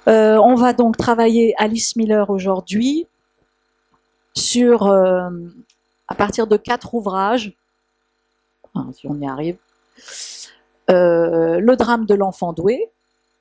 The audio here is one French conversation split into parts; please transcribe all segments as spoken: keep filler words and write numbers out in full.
Euh, on va donc travailler Alice Miller aujourd'hui sur, euh, à partir de quatre ouvrages, enfin, si on y arrive, euh, le drame de l'enfant doué,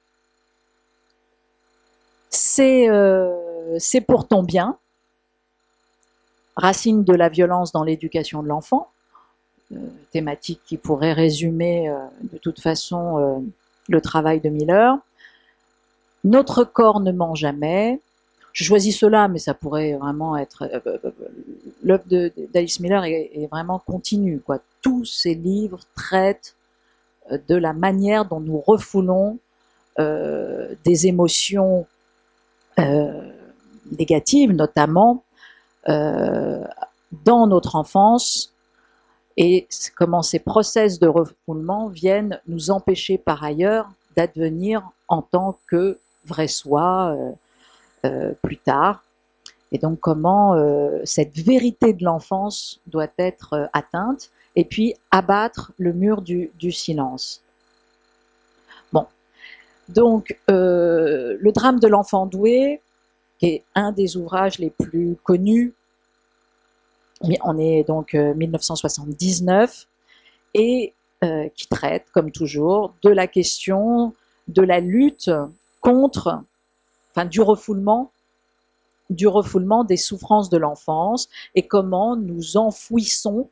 c'est euh, c'est pour ton bien, racine de la violence dans l'éducation de l'enfant, euh, thématique qui pourrait résumer euh, de toute façon euh, le travail de Miller. Notre corps ne ment jamais. Je choisis cela, mais ça pourrait vraiment être... Euh, l'œuvre d'Alice Miller est, est vraiment continue, quoi. Tous ses livres traitent de la manière dont nous refoulons euh, des émotions euh, négatives, notamment, euh, dans notre enfance, et comment ces process de refoulement viennent nous empêcher par ailleurs d'advenir en tant que vrai soi euh, euh, plus tard. Et donc comment euh, cette vérité de l'enfance doit être euh, atteinte, et puis abattre le mur du, du silence. Bon, donc euh, le drame de l'enfant doué, qui est un des ouvrages les plus connus, on est donc euh, mille neuf cent soixante-dix-neuf, et euh, qui traite, comme toujours, de la question de la lutte contre, enfin du refoulement, du refoulement des souffrances de l'enfance, et comment nous enfouissons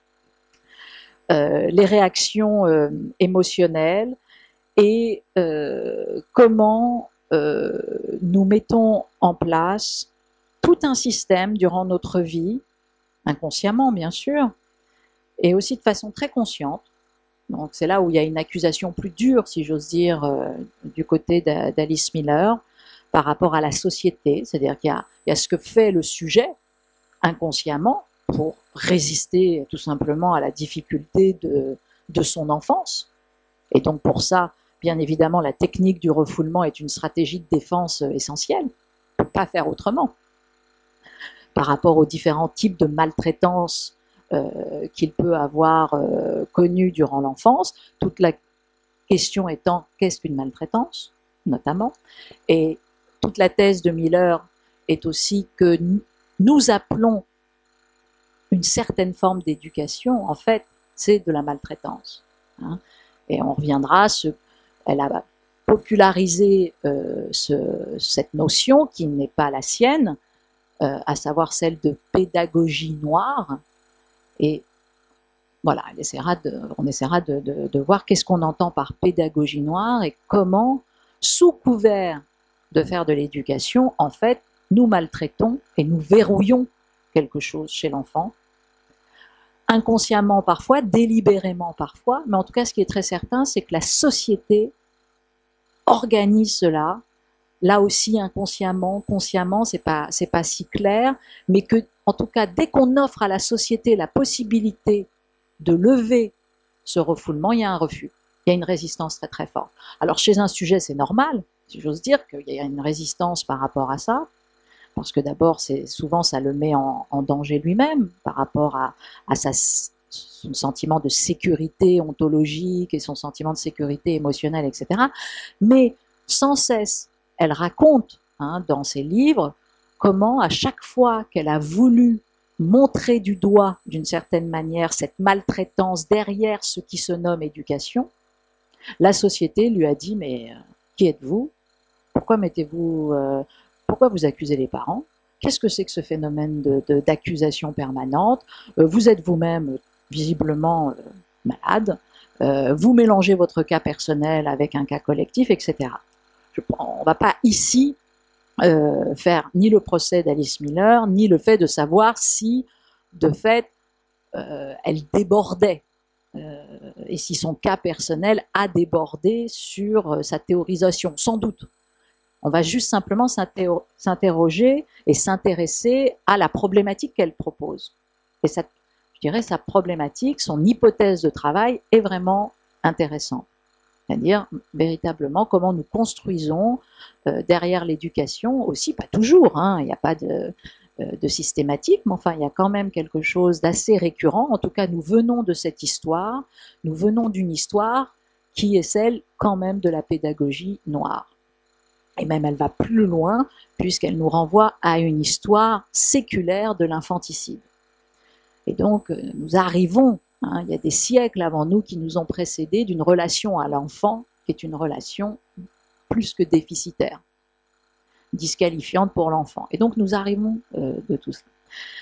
euh, les réactions euh, émotionnelles, et euh, comment euh, nous mettons en place tout un système durant notre vie, inconsciemment bien sûr, et aussi de façon très consciente. Donc c'est là où il y a une accusation plus dure, si j'ose dire, euh, du côté d'Alice Miller, par rapport à la société, c'est-à-dire qu'il y a, il y a ce que fait le sujet inconsciemment pour résister tout simplement à la difficulté de, de son enfance. Et donc pour ça, bien évidemment, la technique du refoulement est une stratégie de défense essentielle. On ne peut pas faire autrement. Par rapport aux différents types de maltraitance euh, qu'il peut avoir euh, connu durant l'enfance, toute la question étant qu'est-ce qu'une maltraitance, notamment. Et toute la thèse de Miller est aussi que nous appelons une certaine forme d'éducation, en fait, c'est de la maltraitance. Hein. Et on reviendra, ce, elle a popularisé euh, ce, cette notion qui n'est pas la sienne, euh, à savoir celle de pédagogie noire. Et voilà, elle essaiera de, on essaiera de, de, de voir qu'est-ce qu'on entend par pédagogie noire et comment, sous couvert de faire de l'éducation, en fait, nous maltraitons et nous verrouillons quelque chose chez l'enfant, inconsciemment parfois, délibérément parfois, mais en tout cas, ce qui est très certain, c'est que la société organise cela, là aussi inconsciemment, consciemment, c'est pas, c'est pas si clair, mais que, en tout cas, dès qu'on offre à la société la possibilité de lever ce refoulement, il y a un refus, il y a une résistance très très forte. Alors chez un sujet, c'est normal, si j'ose dire, qu'il y a une résistance par rapport à ça, parce que d'abord, c'est souvent ça le met en, en danger lui-même par rapport à, à sa, son sentiment de sécurité ontologique et son sentiment de sécurité émotionnelle, et cetera. Mais sans cesse, elle raconte hein, dans ses livres comment à chaque fois qu'elle a voulu montrer du doigt d'une certaine manière cette maltraitance derrière ce qui se nomme éducation, la société lui a dit mais euh, qui êtes-vous? Pourquoi mettez-vous euh, pourquoi vous accusez les parents? Qu'est-ce que c'est que ce phénomène d'accusation de, de, permanente? euh, Vous êtes vous-même visiblement euh, malade, euh, vous mélangez votre cas personnel avec un cas collectif, et cetera. Je, on ne va pas ici euh, faire ni le procès d'Alice Miller, ni le fait de savoir si, de fait, euh, elle débordait, euh, et si son cas personnel a débordé sur euh, sa théorisation, sans doute. On va juste simplement s'interroger et s'intéresser à la problématique qu'elle propose. Et ça, je dirais, sa problématique, son hypothèse de travail est vraiment intéressante. C'est-à-dire, véritablement, comment nous construisons euh, derrière l'éducation, aussi, pas toujours, hein, il n'y a pas de, euh, de systématique, mais enfin, il y a quand même quelque chose d'assez récurrent. En tout cas, nous venons de cette histoire, nous venons d'une histoire qui est celle, quand même, de la pédagogie noire. Et même elle va plus loin, puisqu'elle nous renvoie à une histoire séculaire de l'infanticide. Et donc, nous arrivons, hein, il y a des siècles avant nous qui nous ont précédés, d'une relation à l'enfant qui est une relation plus que déficitaire, disqualifiante pour l'enfant. Et donc, nous arrivons euh, de tout ça.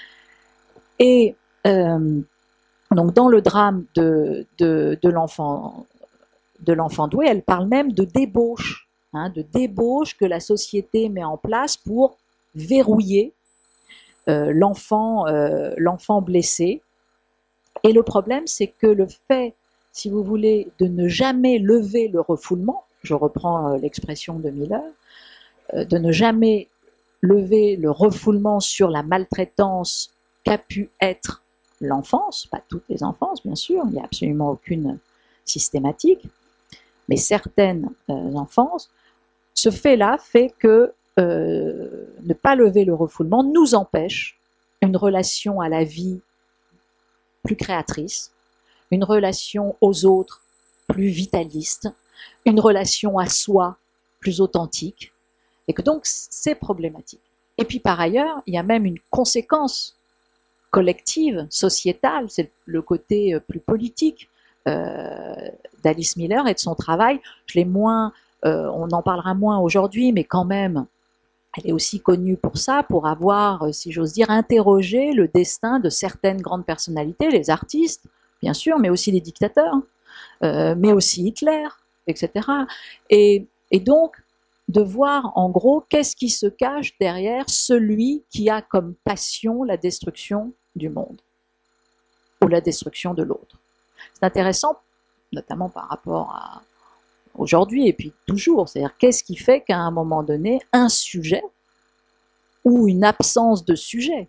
Et euh, donc, dans le drame de, de, de l'enfant de l'enfant doué, elle parle même de débauche, hein, de débauche que la société met en place pour verrouiller euh, l'enfant euh, l'enfant blessé. Et le problème, c'est que le fait, si vous voulez, de ne jamais lever le refoulement, je reprends euh, l'expression de Miller, euh, de ne jamais lever le refoulement sur la maltraitance qu'a pu être l'enfance, pas toutes les enfances, bien sûr, il n'y a absolument aucune systématique, mais certaines euh, enfances, ce fait-là fait que euh, ne pas lever le refoulement nous empêche une relation à la vie plus créatrice, une relation aux autres plus vitaliste, une relation à soi plus authentique, et que donc c'est problématique. Et puis par ailleurs, il y a même une conséquence collective, sociétale, c'est le côté plus politique euh, d'Alice Miller et de son travail. Je l'ai moins, euh, on en parlera moins aujourd'hui, mais quand même, elle est aussi connue pour ça, pour avoir, si j'ose dire, interrogé le destin de certaines grandes personnalités, les artistes, bien sûr, mais aussi les dictateurs, euh, mais aussi Hitler, et cetera. Et, et donc, de voir en gros qu'est-ce qui se cache derrière celui qui a comme passion la destruction du monde ou la destruction de l'autre. C'est intéressant, notamment par rapport à aujourd'hui et puis toujours, c'est-à-dire qu'est-ce qui fait qu'à un moment donné, un sujet ou une absence de sujet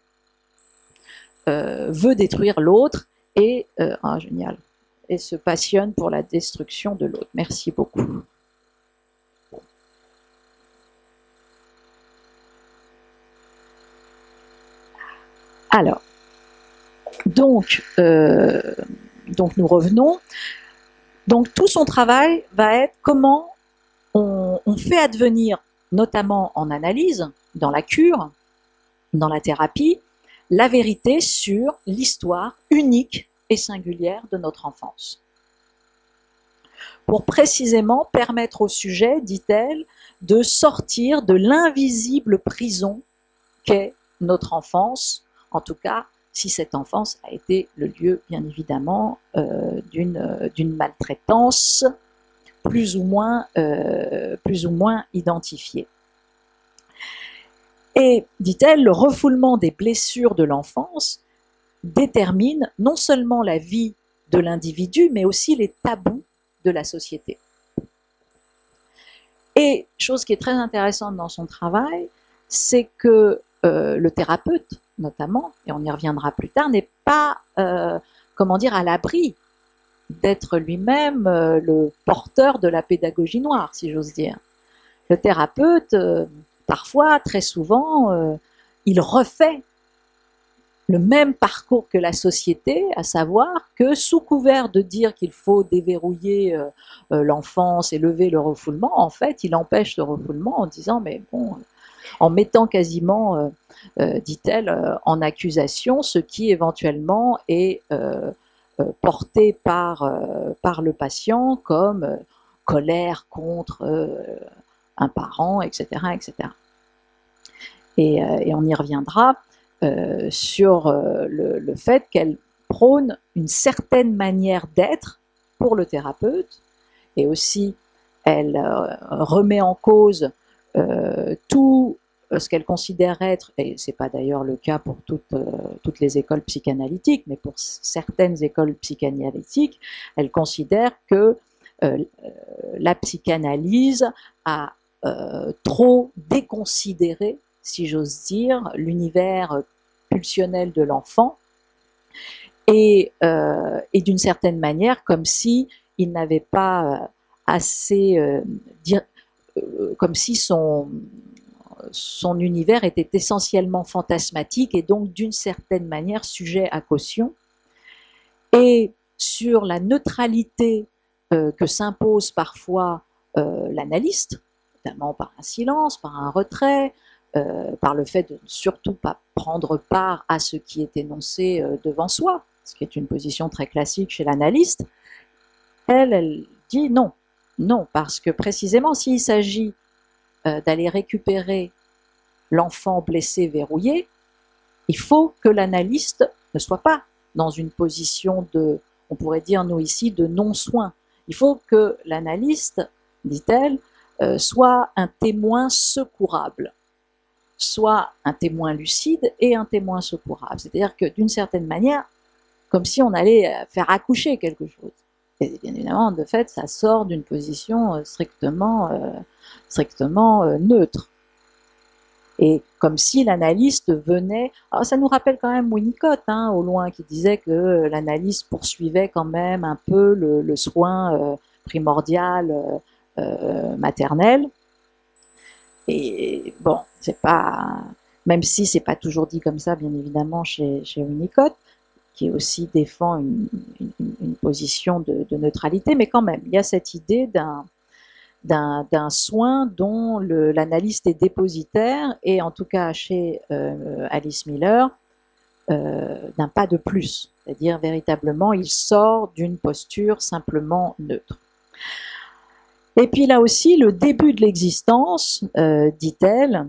euh, veut détruire l'autre et, euh, ah, génial, et se passionne pour la destruction de l'autre. Merci beaucoup. Alors, donc, euh, donc nous revenons. Donc tout son travail va être comment on, on fait advenir, notamment en analyse, dans la cure, dans la thérapie, la vérité sur l'histoire unique et singulière de notre enfance. Pour précisément permettre au sujet, dit-elle, de sortir de l'invisible prison qu'est notre enfance, en tout cas si cette enfance a été le lieu, bien évidemment, euh, d'une euh, d'une maltraitance plus ou moins, euh, plus ou moins identifiée. Et, dit-elle, le refoulement des blessures de l'enfance détermine non seulement la vie de l'individu, mais aussi les tabous de la société. Et, chose qui est très intéressante dans son travail, c'est que euh, le thérapeute, notamment, et on y reviendra plus tard, n'est pas, euh, comment dire, à l'abri d'être lui-même euh, le porteur de la pédagogie noire, si j'ose dire. Le thérapeute, euh, parfois, très souvent, euh, il refait le même parcours que la société, à savoir que sous couvert de dire qu'il faut déverrouiller euh, euh, l'enfance et lever le refoulement, en fait, il empêche le refoulement en disant, mais bon, en mettant quasiment, euh, euh, dit-elle, euh, en accusation ce qui éventuellement est euh, euh, porté par, euh, par le patient comme euh, colère contre euh, un parent, et cetera, et cetera. Et, euh, et on y reviendra euh, sur euh, le, le fait qu'elle prône une certaine manière d'être pour le thérapeute, et aussi elle euh, remet en cause euh, tout ce qu'elle considère être, et ce n'est pas d'ailleurs le cas pour toutes, euh, toutes les écoles psychanalytiques, mais pour certaines écoles psychanalytiques, elle considère que euh, la psychanalyse a euh, trop déconsidéré, si j'ose dire, l'univers pulsionnel de l'enfant, et, euh, et d'une certaine manière, comme si il n'avait pas assez, euh, dire, euh, comme si son, son univers était essentiellement fantasmatique et donc d'une certaine manière sujet à caution. Et sur la neutralité euh, que s'impose parfois euh, l'analyste, notamment par un silence, par un retrait, euh, par le fait de ne surtout pas prendre part à ce qui est énoncé euh, devant soi, ce qui est une position très classique chez l'analyste, elle, elle dit non, non, parce que précisément s'il s'agit euh, d'aller récupérer l'enfant blessé, verrouillé, il faut que l'analyste ne soit pas dans une position de, on pourrait dire nous ici, de non-soin. Il faut que l'analyste, dit-elle, euh, soit un témoin secourable, soit un témoin lucide et un témoin secourable. C'est-à-dire que d'une certaine manière, comme si on allait faire accoucher quelque chose. Et bien évidemment, de fait, ça sort d'une position strictement, euh, strictement euh, neutre. Et comme si l'analyste venait... Alors ça nous rappelle quand même Winnicott, hein, au loin, qui disait que l'analyste poursuivait quand même un peu le, le soin euh, primordial euh, euh, maternel. Et bon, c'est pas... Même si c'est pas toujours dit comme ça, bien évidemment, chez, chez Winnicott, qui aussi défend une, une, une position de, de neutralité, mais quand même, il y a cette idée d'un d'un soin dont l'analyste est dépositaire, et en tout cas chez euh, Alice Miller, euh, d'un pas de plus. C'est-à-dire véritablement, il sort d'une posture simplement neutre. Et puis là aussi, le début de l'existence, euh, dit-elle,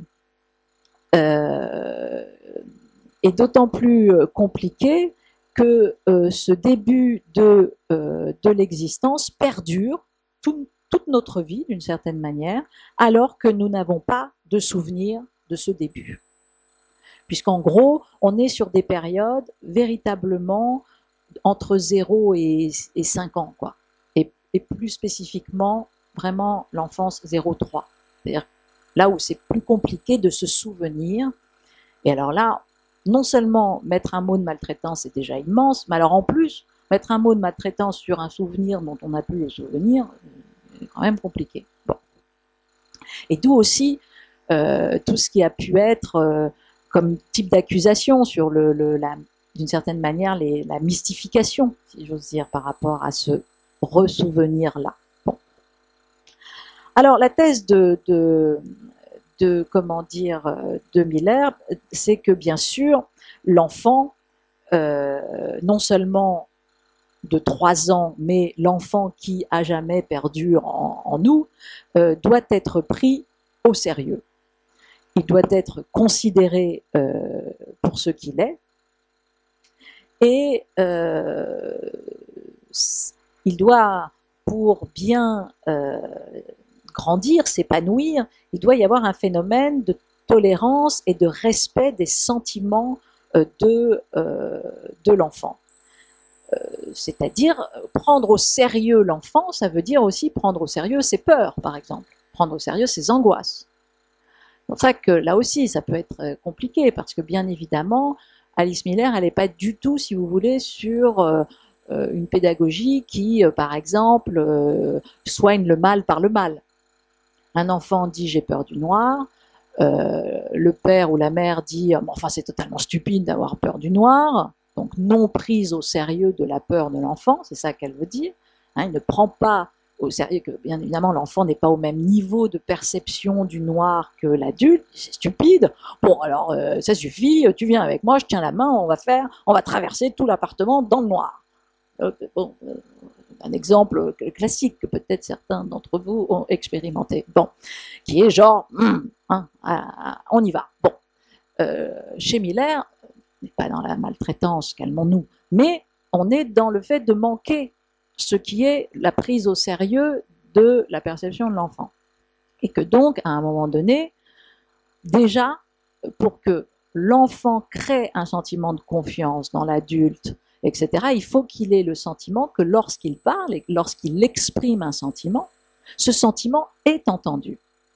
euh, est d'autant plus compliqué que euh, ce début de, euh, de l'existence perdure tout, toute notre vie, d'une certaine manière, alors que nous n'avons pas de souvenir de ce début. Puisqu'en gros, on est sur des périodes véritablement entre zéro et, et cinq ans, quoi. Et, et plus spécifiquement, vraiment l'enfance zéro trois. C'est-à-dire là où c'est plus compliqué de se souvenir. Et alors là, non seulement mettre un mot de maltraitance, c'est déjà immense, mais alors en plus, mettre un mot de maltraitance sur un souvenir dont on n'a plus le souvenir, c'est quand même compliqué. Bon. Et d'où aussi euh, tout ce qui a pu être euh, comme type d'accusation sur le, le la, d'une certaine manière les, la mystification, si j'ose dire, par rapport à ce ressouvenir-là. Bon. Alors la thèse de, de de comment dire de Miller, c'est que bien sûr l'enfant, euh, non seulement de trois ans, mais l'enfant qui a jamais perdu en, en nous, euh, doit être pris au sérieux. Il doit être considéré euh, pour ce qu'il est, et euh, il doit, pour bien euh, grandir, s'épanouir, il doit y avoir un phénomène de tolérance et de respect des sentiments euh, de, euh, de l'enfant. Euh, c'est-à-dire, prendre au sérieux l'enfant, ça veut dire aussi prendre au sérieux ses peurs, par exemple, prendre au sérieux ses angoisses. C'est pour ça que là aussi, ça peut être compliqué, parce que bien évidemment, Alice Miller, elle n'est pas du tout, si vous voulez, sur euh, une pédagogie qui, euh, par exemple, euh, soigne le mal par le mal. Un enfant dit « j'ai peur du noir », euh, le père ou la mère dit « enfin c'est totalement stupide d'avoir peur du noir », donc non prise au sérieux de la peur de l'enfant, c'est ça qu'elle veut dire. Hein, il ne prend pas au sérieux que, bien évidemment, l'enfant n'est pas au même niveau de perception du noir que l'adulte, c'est stupide. Bon, alors, euh, ça suffit, tu viens avec moi, je tiens la main, on va faire, on va traverser tout l'appartement dans le noir. Euh, bon, euh, un exemple classique que peut-être certains d'entre vous ont expérimenté. Bon, qui est genre, hum, hein, on y va. Bon, euh, chez Miller, on n'est pas dans la maltraitance, calmons-nous, mais on est dans le fait de manquer ce qui est la prise au sérieux de la perception de l'enfant. Et que donc, à un moment donné, déjà, pour que l'enfant crée un sentiment de confiance dans l'adulte, et cetera, il faut qu'il ait le sentiment que lorsqu'il parle et lorsqu'il exprime un sentiment, ce sentiment est entendu.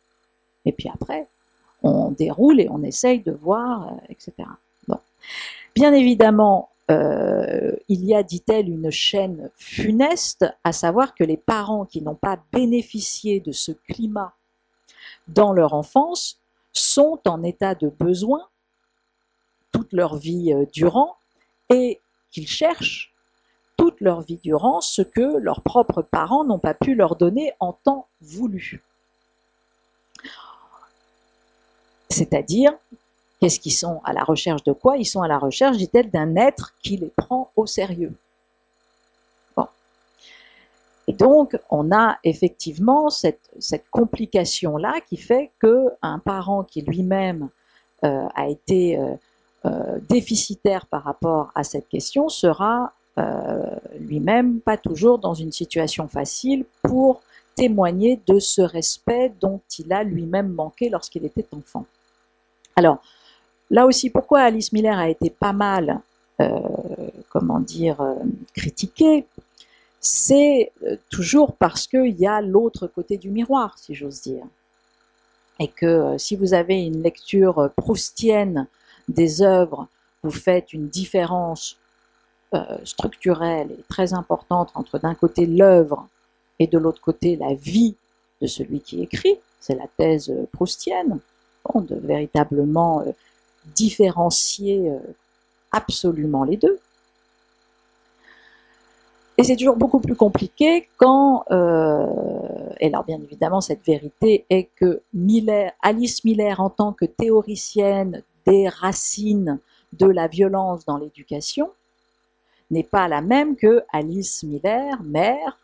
Et puis après, on déroule et on essaye de voir, et cetera. Bon. Bien évidemment, euh, il y a, dit-elle, une chaîne funeste, à savoir que les parents qui n'ont pas bénéficié de ce climat dans leur enfance sont en état de besoin toute leur vie durant, et qu'ils cherchent toute leur vie durant ce que leurs propres parents n'ont pas pu leur donner en temps voulu. C'est-à-dire, qu'est-ce qu'ils sont à la recherche de quoi? Ils sont à la recherche, dit-elle, d'un être qui les prend au sérieux. Bon. Et donc, on a effectivement cette, cette complication-là qui fait qu'un parent qui lui-même euh, a été euh, euh, déficitaire par rapport à cette question sera euh, lui-même pas toujours dans une situation facile pour témoigner de ce respect dont il a lui-même manqué lorsqu'il était enfant. Alors, là aussi, pourquoi Alice Miller a été pas mal, euh, comment dire, euh, critiquée, c'est toujours parce qu'il y a l'autre côté du miroir, si j'ose dire. Et que euh, si vous avez une lecture proustienne des œuvres, vous faites une différence euh, structurelle et très importante entre d'un côté l'œuvre et de l'autre côté la vie de celui qui écrit, c'est la thèse proustienne, bon, de véritablement euh, différencier euh, absolument les deux. Et c'est toujours beaucoup plus compliqué quand, euh, et alors bien évidemment cette vérité est que Miller, Alice Miller en tant que théoricienne des racines de la violence dans l'éducation n'est pas la même que Alice Miller, mère,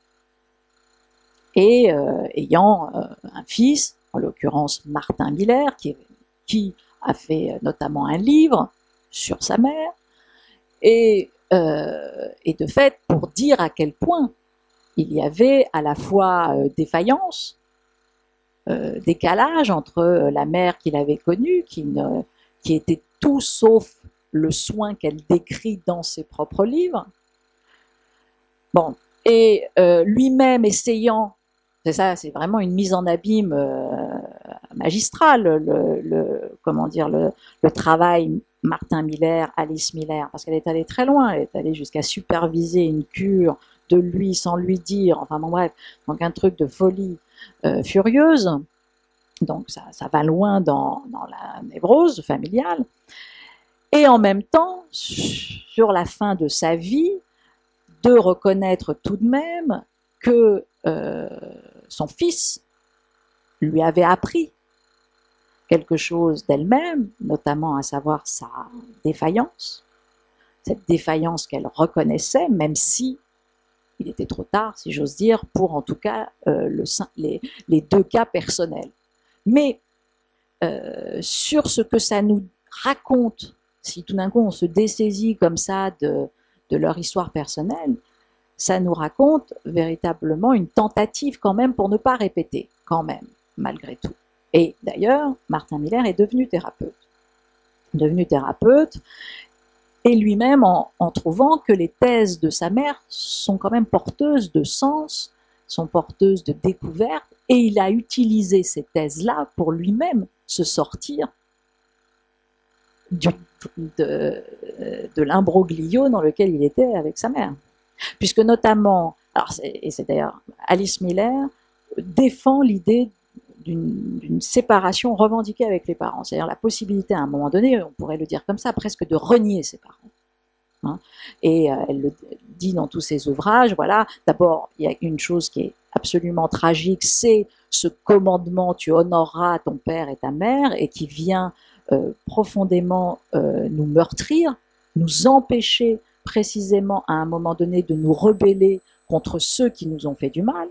et euh, ayant euh, un fils, en l'occurrence Martin Miller, qui, qui a fait notamment un livre sur sa mère, et Euh, et de fait, pour dire à quel point il y avait à la fois euh, défaillance, euh, décalage entre la mère qu'il avait connue, qui, ne, qui était tout sauf le soin qu'elle décrit dans ses propres livres, bon, et euh, lui-même essayant, c'est ça, c'est vraiment une mise en abîme euh, magistrale, le, le, comment dire, le, le travail Martin Miller, Alice Miller, parce qu'elle est allée très loin, elle est allée jusqu'à superviser une cure de lui sans lui dire, enfin bon bref, donc un truc de folie euh, furieuse, donc ça, ça va loin dans, dans la névrose familiale, et en même temps, sur la fin de sa vie, de reconnaître tout de même que euh, son fils lui avait appris quelque chose d'elle-même, notamment à savoir sa défaillance, cette défaillance qu'elle reconnaissait, même si il était trop tard, si j'ose dire, pour en tout cas euh, le, les, les deux cas personnels. Mais euh, sur ce que ça nous raconte, si tout d'un coup on se dessaisit comme ça de, de leur histoire personnelle, ça nous raconte véritablement une tentative quand même pour ne pas répéter, quand même, malgré tout. Et d'ailleurs, Martin Miller est devenu thérapeute. Devenu thérapeute, et lui-même en, en trouvant que les thèses de sa mère sont quand même porteuses de sens, sont porteuses de découvertes, et il a utilisé ces thèses-là pour lui-même se sortir du, de, de l'imbroglio dans lequel il était avec sa mère. Puisque notamment, alors et c'est d'ailleurs Alice Miller défend l'idée d'une séparation revendiquée avec les parents, c'est-à-dire la possibilité à un moment donné, on pourrait le dire comme ça, presque de renier ses parents. Hein. Et euh, elle le dit dans tous ses ouvrages, voilà, d'abord il y a une chose qui est absolument tragique, c'est ce commandement, tu honoreras ton père et ta mère, et qui vient euh, profondément euh, nous meurtrir, nous empêcher précisément à un moment donné de nous rebeller contre ceux qui nous ont fait du mal,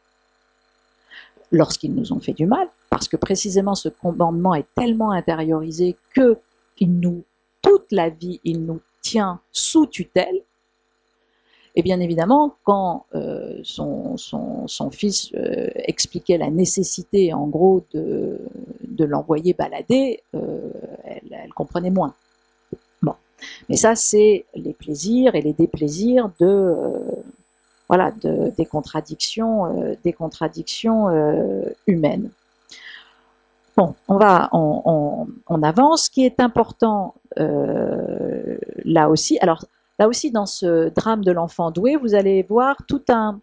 lorsqu'ils nous ont fait du mal, parce que précisément ce commandement est tellement intériorisé que il nous, toute la vie, il nous tient sous tutelle. Et bien évidemment, quand euh, son, son, son fils euh, expliquait la nécessité, en gros, de, de l'envoyer balader, euh, elle, elle comprenait moins. Bon, mais ça, c'est les plaisirs et les déplaisirs de, euh, voilà, de, des contradictions, euh, des contradictions euh, humaines. Bon, on va, on, on, on avance. Ce qui est important euh, là aussi, alors là aussi dans ce drame de l'enfant doué, vous allez voir tout un,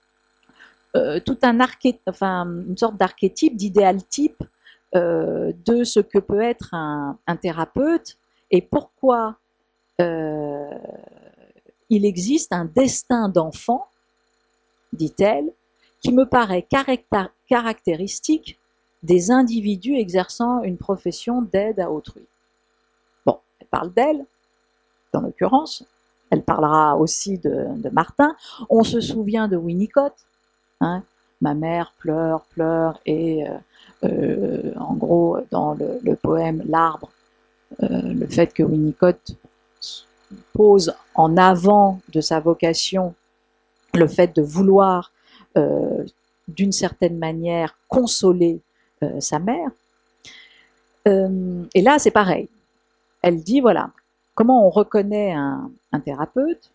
euh, tout un arché, enfin une sorte d'archétype, d'idéal type euh, de ce que peut être un, un thérapeute et pourquoi euh, il existe un destin d'enfant, dit-elle, qui me paraît caractéristique des individus exerçant une profession d'aide à autrui. Bon, elle parle d'elle, dans l'occurrence, elle parlera aussi de, de Martin. On se souvient de Winnicott, hein, ma mère pleure, pleure, et euh, euh, en gros, dans le, le poème L'Arbre, euh, le fait que Winnicott pose en avant de sa vocation le fait de vouloir, euh, d'une certaine manière, consoler euh, sa mère. Euh, et là, c'est pareil. Elle dit, voilà, comment on reconnaît un, un thérapeute?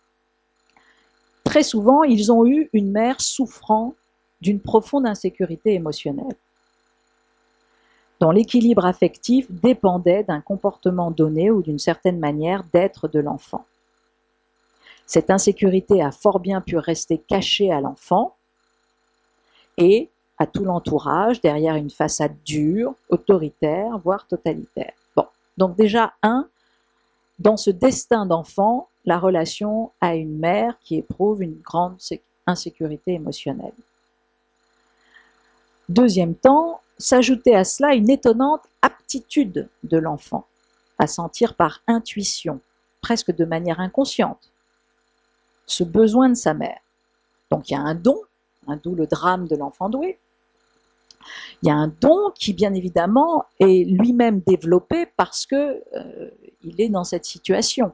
Très souvent, ils ont eu une mère souffrant d'une profonde insécurité émotionnelle, dont l'équilibre affectif dépendait d'un comportement donné ou d'une certaine manière d'être de l'enfant. Cette insécurité a fort bien pu rester cachée à l'enfant et à tout l'entourage, derrière une façade dure, autoritaire, voire totalitaire. Bon, donc déjà, un, dans ce destin d'enfant, la relation à une mère qui éprouve une grande insécurité émotionnelle. Deuxième temps, s'ajouter à cela une étonnante aptitude de l'enfant à sentir par intuition, presque de manière inconsciente, ce besoin de sa mère. Donc il y a un don, hein, d'où le drame de l'enfant doué. Il y a un don qui, bien évidemment, est lui-même développé parce que euh, il est dans cette situation.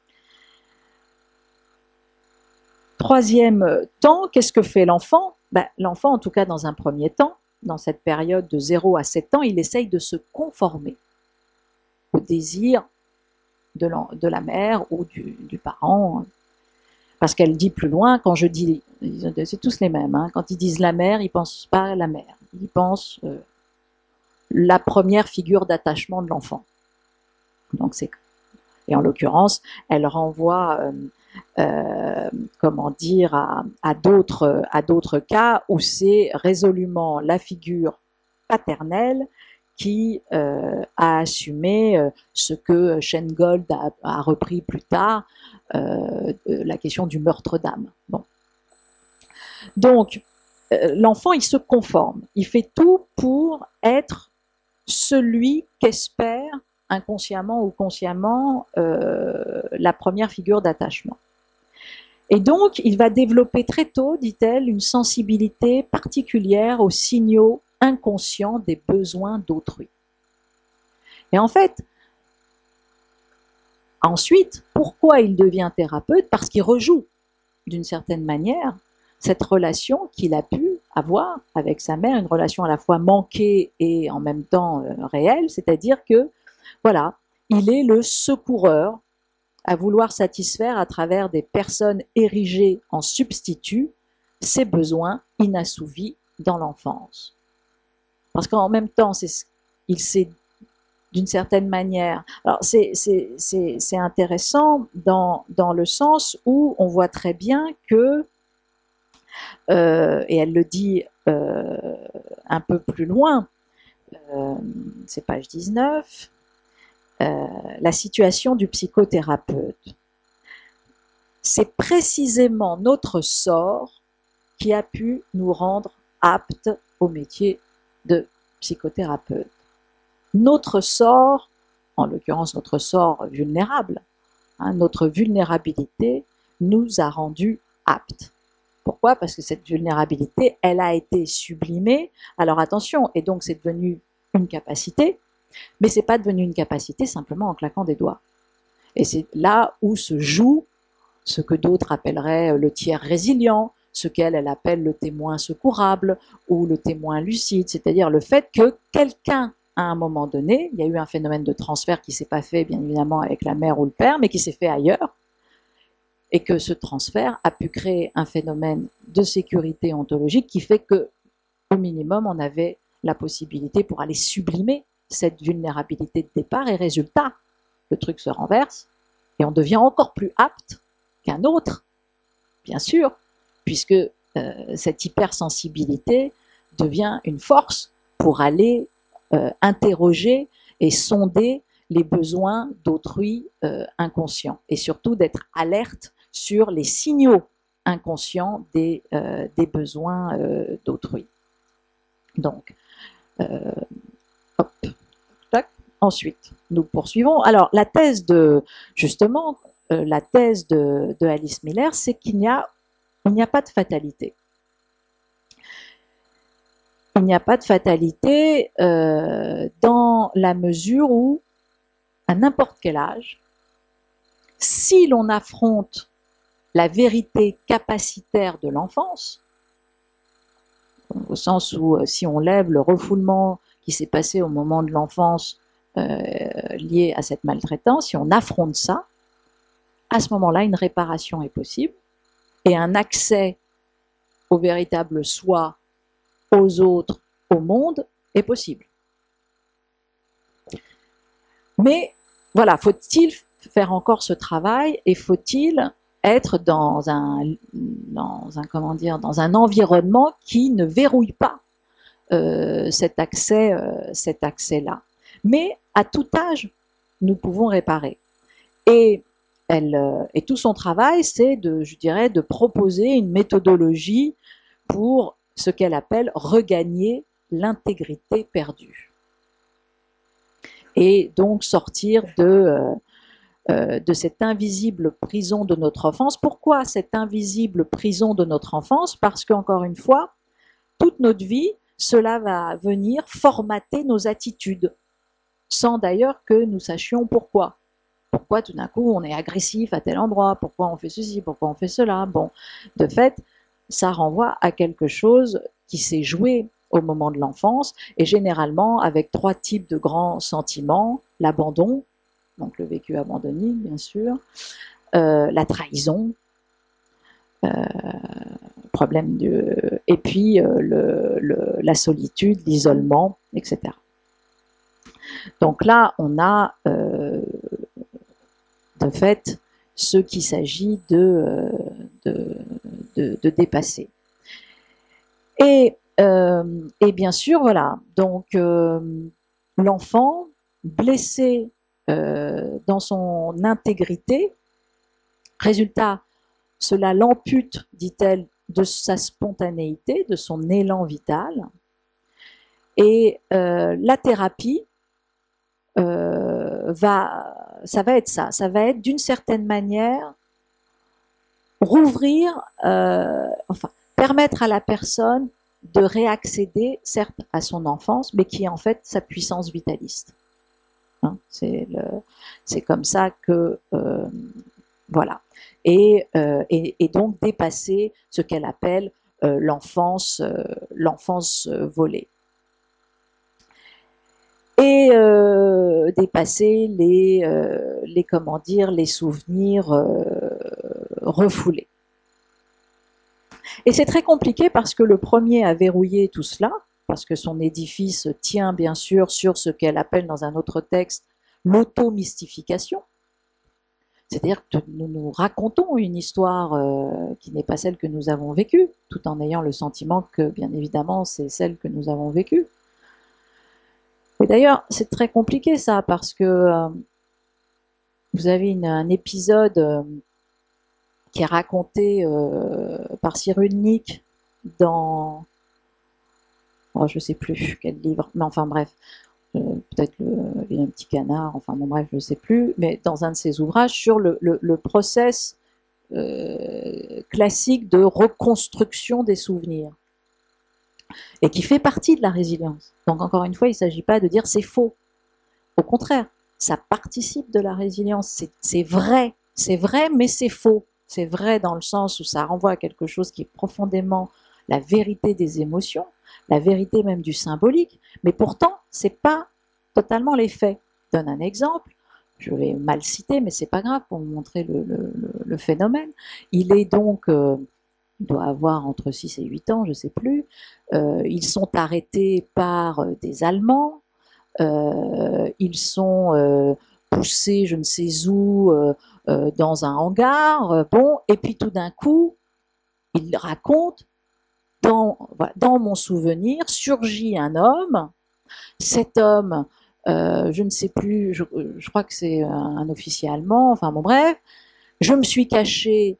Troisième temps, qu'est-ce que fait l'enfant? Ben, l'enfant, en tout cas dans un premier temps, dans cette période de zéro à sept ans, il essaye de se conformer au désir de la, de la mère ou du, du parent. Parce qu'elle dit plus loin, quand je dis, c'est tous les mêmes, hein, quand ils disent la mère, ils ne pensent pas à la mère, ils pensent euh, la première figure d'attachement de l'enfant. Donc c'est, et en l'occurrence, elle renvoie, euh, euh, comment dire, à, à d'autres, à d'autres cas où c'est résolument la figure paternelle qui euh, a assumé euh, ce que Shengold a, a repris plus tard, euh, la question du meurtre d'âme. Bon. Donc, euh, l'enfant, il se conforme, il fait tout pour être celui qu'espère inconsciemment ou consciemment euh, la première figure d'attachement. Et donc, il va développer très tôt, dit-elle, une sensibilité particulière aux signaux inconscients des besoins d'autrui. Et en fait, ensuite, pourquoi il devient thérapeute? Parce qu'il rejoue, d'une certaine manière, cette relation qu'il a pu avoir avec sa mère, une relation à la fois manquée et en même temps euh, réelle, c'est-à-dire que, voilà, il est le secoureur à vouloir satisfaire à travers des personnes érigées en substitut ses besoins inassouvis dans l'enfance. Parce qu'en même temps, c'est, il s'est d'une certaine manière. Alors c'est, c'est, c'est, c'est intéressant dans, dans le sens où on voit très bien que, euh, et elle le dit euh, un peu plus loin, euh, c'est page dix-neuf, euh, la situation du psychothérapeute. C'est précisément notre sort qui a pu nous rendre aptes au métier de psychothérapeute. Notre sort, en l'occurrence notre sort vulnérable, hein, notre vulnérabilité nous a rendus aptes. Pourquoi? Parce que cette vulnérabilité, elle a été sublimée. Alors attention, et donc c'est devenu une capacité, mais c'est pas devenu une capacité simplement en claquant des doigts. Et c'est là où se joue ce que d'autres appelleraient le tiers résilient, ce qu'elle elle appelle le témoin secourable ou le témoin lucide, c'est-à-dire le fait que quelqu'un, à un moment donné, il y a eu un phénomène de transfert qui ne s'est pas fait bien évidemment avec la mère ou le père, mais qui s'est fait ailleurs, et que ce transfert a pu créer un phénomène de sécurité ontologique qui fait que, au minimum, on avait la possibilité pour aller sublimer cette vulnérabilité de départ, et résultat, le truc se renverse, et on devient encore plus apte qu'un autre, bien sûr, puisque euh, cette hypersensibilité devient une force pour aller euh, interroger et sonder les besoins d'autrui euh, inconscients, et surtout d'être alerte sur les signaux inconscients des, euh, des besoins euh, d'autrui. Donc, Euh, hop, tac. Ensuite, nous poursuivons. Alors, la thèse de, justement, euh, la thèse de, de Alice Miller, c'est qu'il n'y a, il n'y a pas de fatalité. Il n'y a pas de fatalité euh, dans la mesure où, à n'importe quel âge, si l'on affronte la vérité capacitaire de l'enfance, au sens où euh, si on lève le refoulement qui s'est passé au moment de l'enfance euh, lié à cette maltraitance, si on affronte ça, à ce moment-là, une réparation est possible et un accès au véritable soi, aux autres, au monde est possible. Mais voilà, faut-il faire encore ce travail et faut-il être dans un, dans un, comment dire, dans un environnement qui ne verrouille pas euh, cet accès, euh, cet accès-là. Mais à tout âge, nous pouvons réparer. Et, elle, euh, et tout son travail, c'est de, je dirais, de proposer une méthodologie pour ce qu'elle appelle regagner l'intégrité perdue. Et donc sortir de, euh, euh, de cette invisible prison de notre enfance. Pourquoi cette invisible prison de notre enfance? Parce qu'encore une fois, toute notre vie, cela va venir formater nos attitudes, sans d'ailleurs que nous sachions pourquoi. Pourquoi tout d'un coup on est agressif à tel endroit, pourquoi on fait ceci, pourquoi on fait cela. Bon, de fait, ça renvoie à quelque chose qui s'est joué au moment de l'enfance, et généralement avec trois types de grands sentiments: l'abandon, donc le vécu abandonné bien sûr, euh, la trahison, euh, problème de, et puis euh, le, le, la solitude, l'isolement, et cetera. Donc là, on a euh, de fait ce qu'il s'agit de, de, de, de dépasser. Et, euh, et bien sûr, voilà, donc euh, l'enfant blessé euh, dans son intégrité, résultat, cela l'ampute, dit-elle, de sa spontanéité, de son élan vital. Et euh, la thérapie euh, va, ça va être ça, ça va être d'une certaine manière rouvrir, euh, enfin, permettre à la personne de réaccéder, certes, à son enfance, mais qui est en fait sa puissance vitaliste. Hein, c'est, le, c'est comme ça que, euh, voilà. Et, euh, et, et donc dépasser ce qu'elle appelle euh, l'enfance, euh, l'enfance volée. Et euh, dépasser les, euh, les, comment dire, les souvenirs euh, refoulés. Et c'est très compliqué parce que le premier a verrouillé tout cela, parce que son édifice tient bien sûr sur ce qu'elle appelle dans un autre texte l'auto-mystification. C'est-à-dire que nous nous racontons une histoire euh, qui n'est pas celle que nous avons vécue, tout en ayant le sentiment que, bien évidemment, c'est celle que nous avons vécue. Et d'ailleurs, c'est très compliqué ça, parce que euh, vous avez une, un épisode euh, qui est raconté euh, par Cyrulnik dans, oh, je ne sais plus quel livre, mais enfin bref, euh, peut-être le, un petit canard, enfin bon bref, je ne sais plus, mais dans un de ses ouvrages sur le, le, le process euh, classique de reconstruction des souvenirs, et qui fait partie de la résilience. Donc encore une fois, il ne s'agit pas de dire c'est faux. Au contraire, ça participe de la résilience. C'est vrai, c'est vrai, mais c'est faux. C'est vrai dans le sens où ça renvoie à quelque chose qui est profondément la vérité des émotions, la vérité même du symbolique, mais pourtant, c'est pas totalement les faits. Je donne un exemple, je vais mal citer, mais c'est pas grave pour vous montrer le, le, le phénomène. Il est donc, euh, il doit avoir entre six et huit ans, je sais plus, euh, ils sont arrêtés par des Allemands, euh, ils sont euh, poussés je ne sais où euh, euh, dans un hangar, euh, bon, et puis tout d'un coup, il raconte, dans, dans mon souvenir, surgit un homme, cet homme, euh, je ne sais plus, je, je crois que c'est un, un officier allemand, enfin bon bref, je me suis caché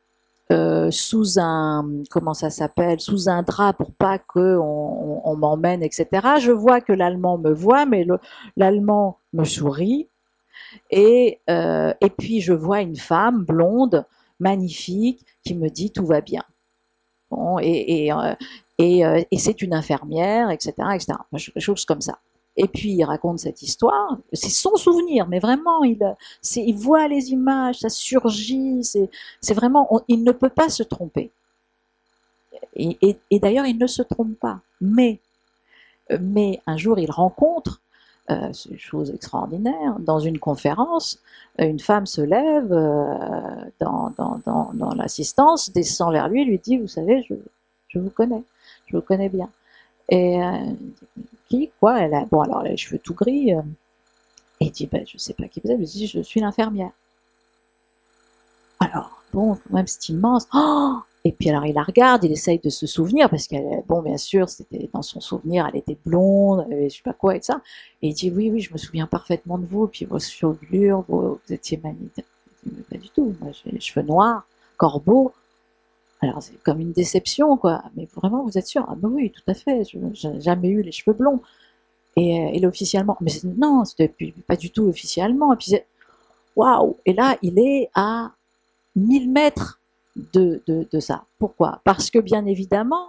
euh, sous un, comment ça s'appelle, sous un drap pour pas que on, on, on m'emmène, et cetera. Je vois que l'Allemand me voit, mais l'Allemand me sourit. Et, euh, et puis je vois une femme blonde, magnifique, qui me dit tout va bien. Bon, et, et, euh, et, euh, et c'est une infirmière, et cetera, et cetera. Choses comme ça. Et puis il raconte cette histoire, c'est son souvenir, mais vraiment, il, il voit les images, ça surgit, c'est vraiment, on, il ne peut pas se tromper. Et, et, et d'ailleurs, il ne se trompe pas. Mais, mais un jour, il rencontre, euh, c'est une chose extraordinaire, dans une conférence, une femme se lève euh, dans, dans, dans, dans l'assistance, descend vers lui, lui dit, vous savez, je, je vous connais, je vous connais bien. Et euh, qui, quoi, elle a, bon, alors elle a les cheveux tout gris, euh, et il dit, ben, je sais pas qui vous êtes, il dit, je suis l'infirmière. Alors, bon, quand même, c'est immense. Oh, et puis alors, il la regarde, il essaye de se souvenir, parce qu'elle, bon, bien sûr, c'était dans son souvenir, elle était blonde, et je sais pas quoi, et ça. Et il dit, oui, oui, je me souviens parfaitement de vous, puis vos chevelures, vos, vous étiez magnifique. Pas du tout, moi, j'ai les cheveux noirs, corbeau. Alors, c'est comme une déception, quoi. Mais vraiment, vous êtes sûr? Ah, ben oui, tout à fait, je n'ai jamais eu les cheveux blonds. Et, et là, officiellement, mais non, c'était pas du tout officiellement. Et puis, waouh! Et là, il est à mille mètres de, de, de ça. Pourquoi? Parce que bien évidemment,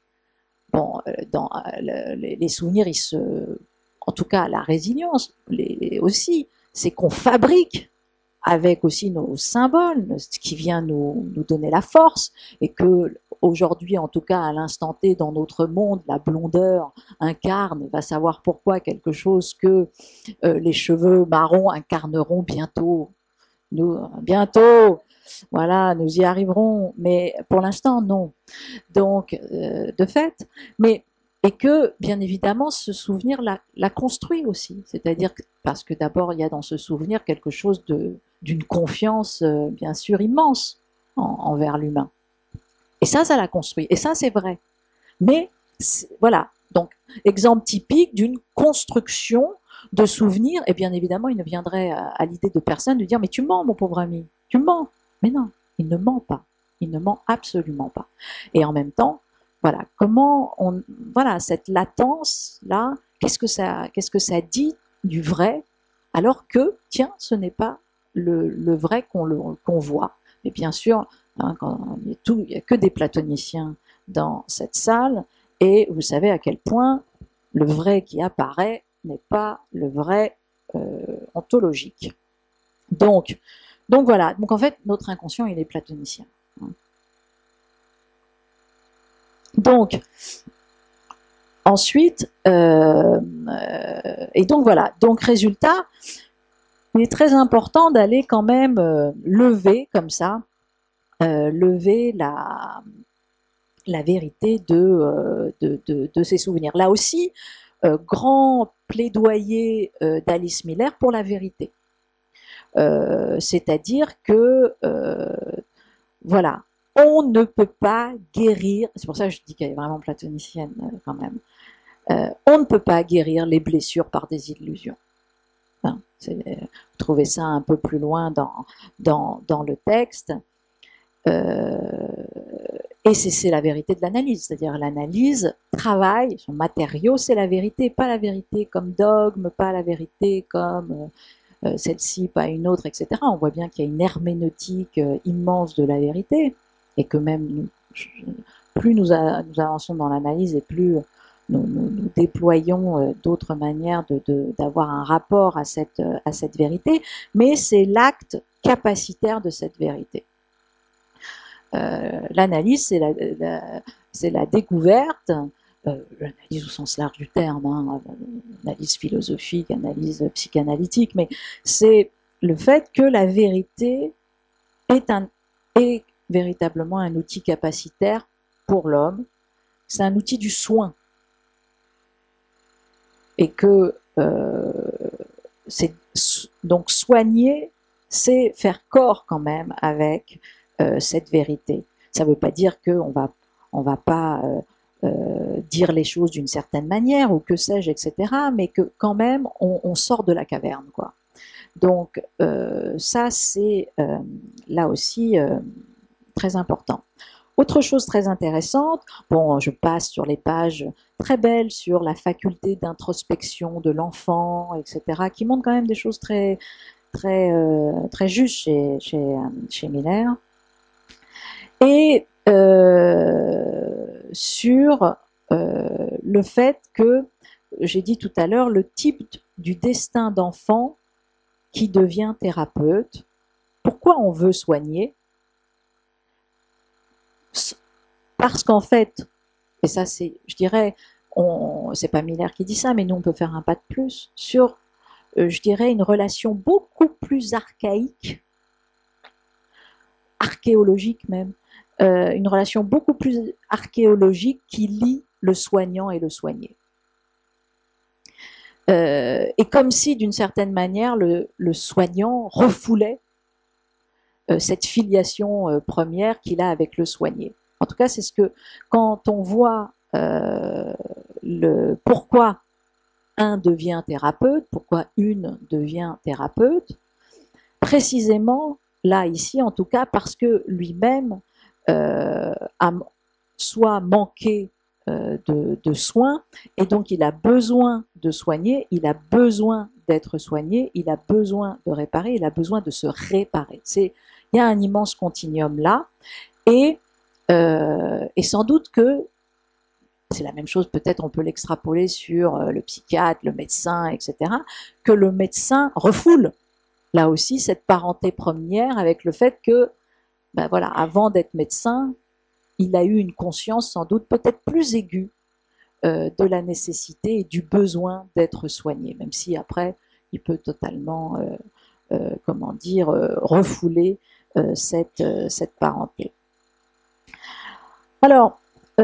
bon, dans le, les, les souvenirs, ils se, en tout cas la résilience les, aussi, c'est qu'on fabrique avec aussi nos symboles, ce qui vient nous, nous donner la force, et que aujourd'hui, en tout cas à l'instant T, dans notre monde, la blondeur incarne, va savoir pourquoi quelque chose que euh, les cheveux marrons incarneront bientôt. Nous, bientôt, voilà, nous y arriverons, mais pour l'instant, non. Donc, euh, de fait, mais et que, bien évidemment, ce souvenir l'a, l'a construit aussi. C'est-à-dire que, parce que d'abord, il y a dans ce souvenir quelque chose de, d'une confiance, euh, bien sûr, immense en, envers l'humain. Et ça, ça l'a construit. Et ça, c'est vrai. Mais, voilà. Donc, exemple typique d'une construction de souvenirs, et bien évidemment, il ne viendrait à, à l'idée de personne de dire, mais tu mens, mon pauvre ami, tu mens. Mais non, il ne ment pas. Il ne ment absolument pas. Et en même temps, voilà, comment on, voilà, cette latence-là, qu'est-ce que ça, qu'est-ce que ça dit du vrai, alors que, tiens, ce n'est pas le, le vrai qu'on, le, qu'on voit. Mais bien sûr, hein, quand, il n'y a, a que des platoniciens dans cette salle, et vous savez à quel point le vrai qui apparaît n'est pas le vrai euh, ontologique. Donc, donc voilà, donc en fait, notre inconscient, il est platonicien. Donc, ensuite, euh, euh, et donc voilà, donc résultat, il est très important d'aller quand même euh, lever comme ça, euh, lever la, la vérité de, euh, de, de, de ces souvenirs. Là aussi, euh, grand plaidoyer euh, d'Alice Miller pour la vérité. Euh, c'est-à-dire que, euh, voilà, on ne peut pas guérir, c'est pour ça que je dis qu'elle est vraiment platonicienne euh, quand même, euh, on ne peut pas guérir les blessures par des illusions. Hein, vous trouvez ça un peu plus loin dans, dans, dans le texte. Euh, et c'est la vérité de l'analyse, c'est-à-dire l'analyse travaille, son matériau, c'est la vérité, pas la vérité comme dogme, pas la vérité comme euh, celle-ci, pas une autre, et cetera. On voit bien qu'il y a une herméneutique euh, immense de la vérité, et que même nous, plus nous, a, nous avançons dans l'analyse, et plus nous, nous, nous déployons euh, d'autres manières d'avoir de, de, un rapport à cette, à cette vérité, mais c'est l'acte capacitaire de cette vérité. Euh, l'analyse, c'est la, la, la découverte, euh, l'analyse au sens large du terme, hein, analyse philosophique, analyse psychanalytique, mais c'est le fait que la vérité est, un, est véritablement un outil capacitaire pour l'homme, c'est un outil du soin, et que euh, c'est donc soigner, c'est faire corps quand même avec euh, cette vérité. Ça ne veut pas dire qu'on va on va pas euh, euh, dire les choses d'une certaine manière ou que sais-je, et cetera. Mais que quand même on, on sort de la caverne, quoi. Donc euh, ça c'est euh, là aussi euh, très important. Autre chose très intéressante, bon, je passe sur les pages très belles sur la faculté d'introspection de l'enfant, et cetera, qui montrent quand même des choses très, très, euh, très justes chez, chez, chez Miller. Et euh, sur euh, le fait que, j'ai dit tout à l'heure, le type du destin d'enfant qui devient thérapeute, pourquoi on veut soigner? Parce qu'en fait, et ça c'est, je dirais, c'est pas Miller qui dit ça, mais nous on peut faire un pas de plus sur, euh, je dirais, une relation beaucoup plus archaïque, archéologique même, euh, une relation beaucoup plus archéologique qui lie le soignant et le soigné. Euh, et comme si, d'une certaine manière, le, le soignant refoulait euh, cette filiation euh, première qu'il a avec le soigné. En tout cas, c'est ce que, quand on voit euh, le pourquoi un devient thérapeute, pourquoi une devient thérapeute, précisément, là, ici, en tout cas, parce que lui-même euh, a soit manqué euh, de, de soins, et donc il a besoin de soigner, il a besoin d'être soigné, il a besoin de réparer, il a besoin de se réparer. C'est, il y a un immense continuum là, et, euh, et sans doute que c'est la même chose, peut-être on peut l'extrapoler sur le psychiatre, le médecin, et cetera, que le médecin refoule là aussi cette parenté première avec le fait que, ben voilà, avant d'être médecin, il a eu une conscience sans doute peut-être plus aiguë euh, de la nécessité et du besoin d'être soigné, même si après il peut totalement, euh, euh, comment dire, euh, refouler euh, cette, euh, cette parenté. Alors,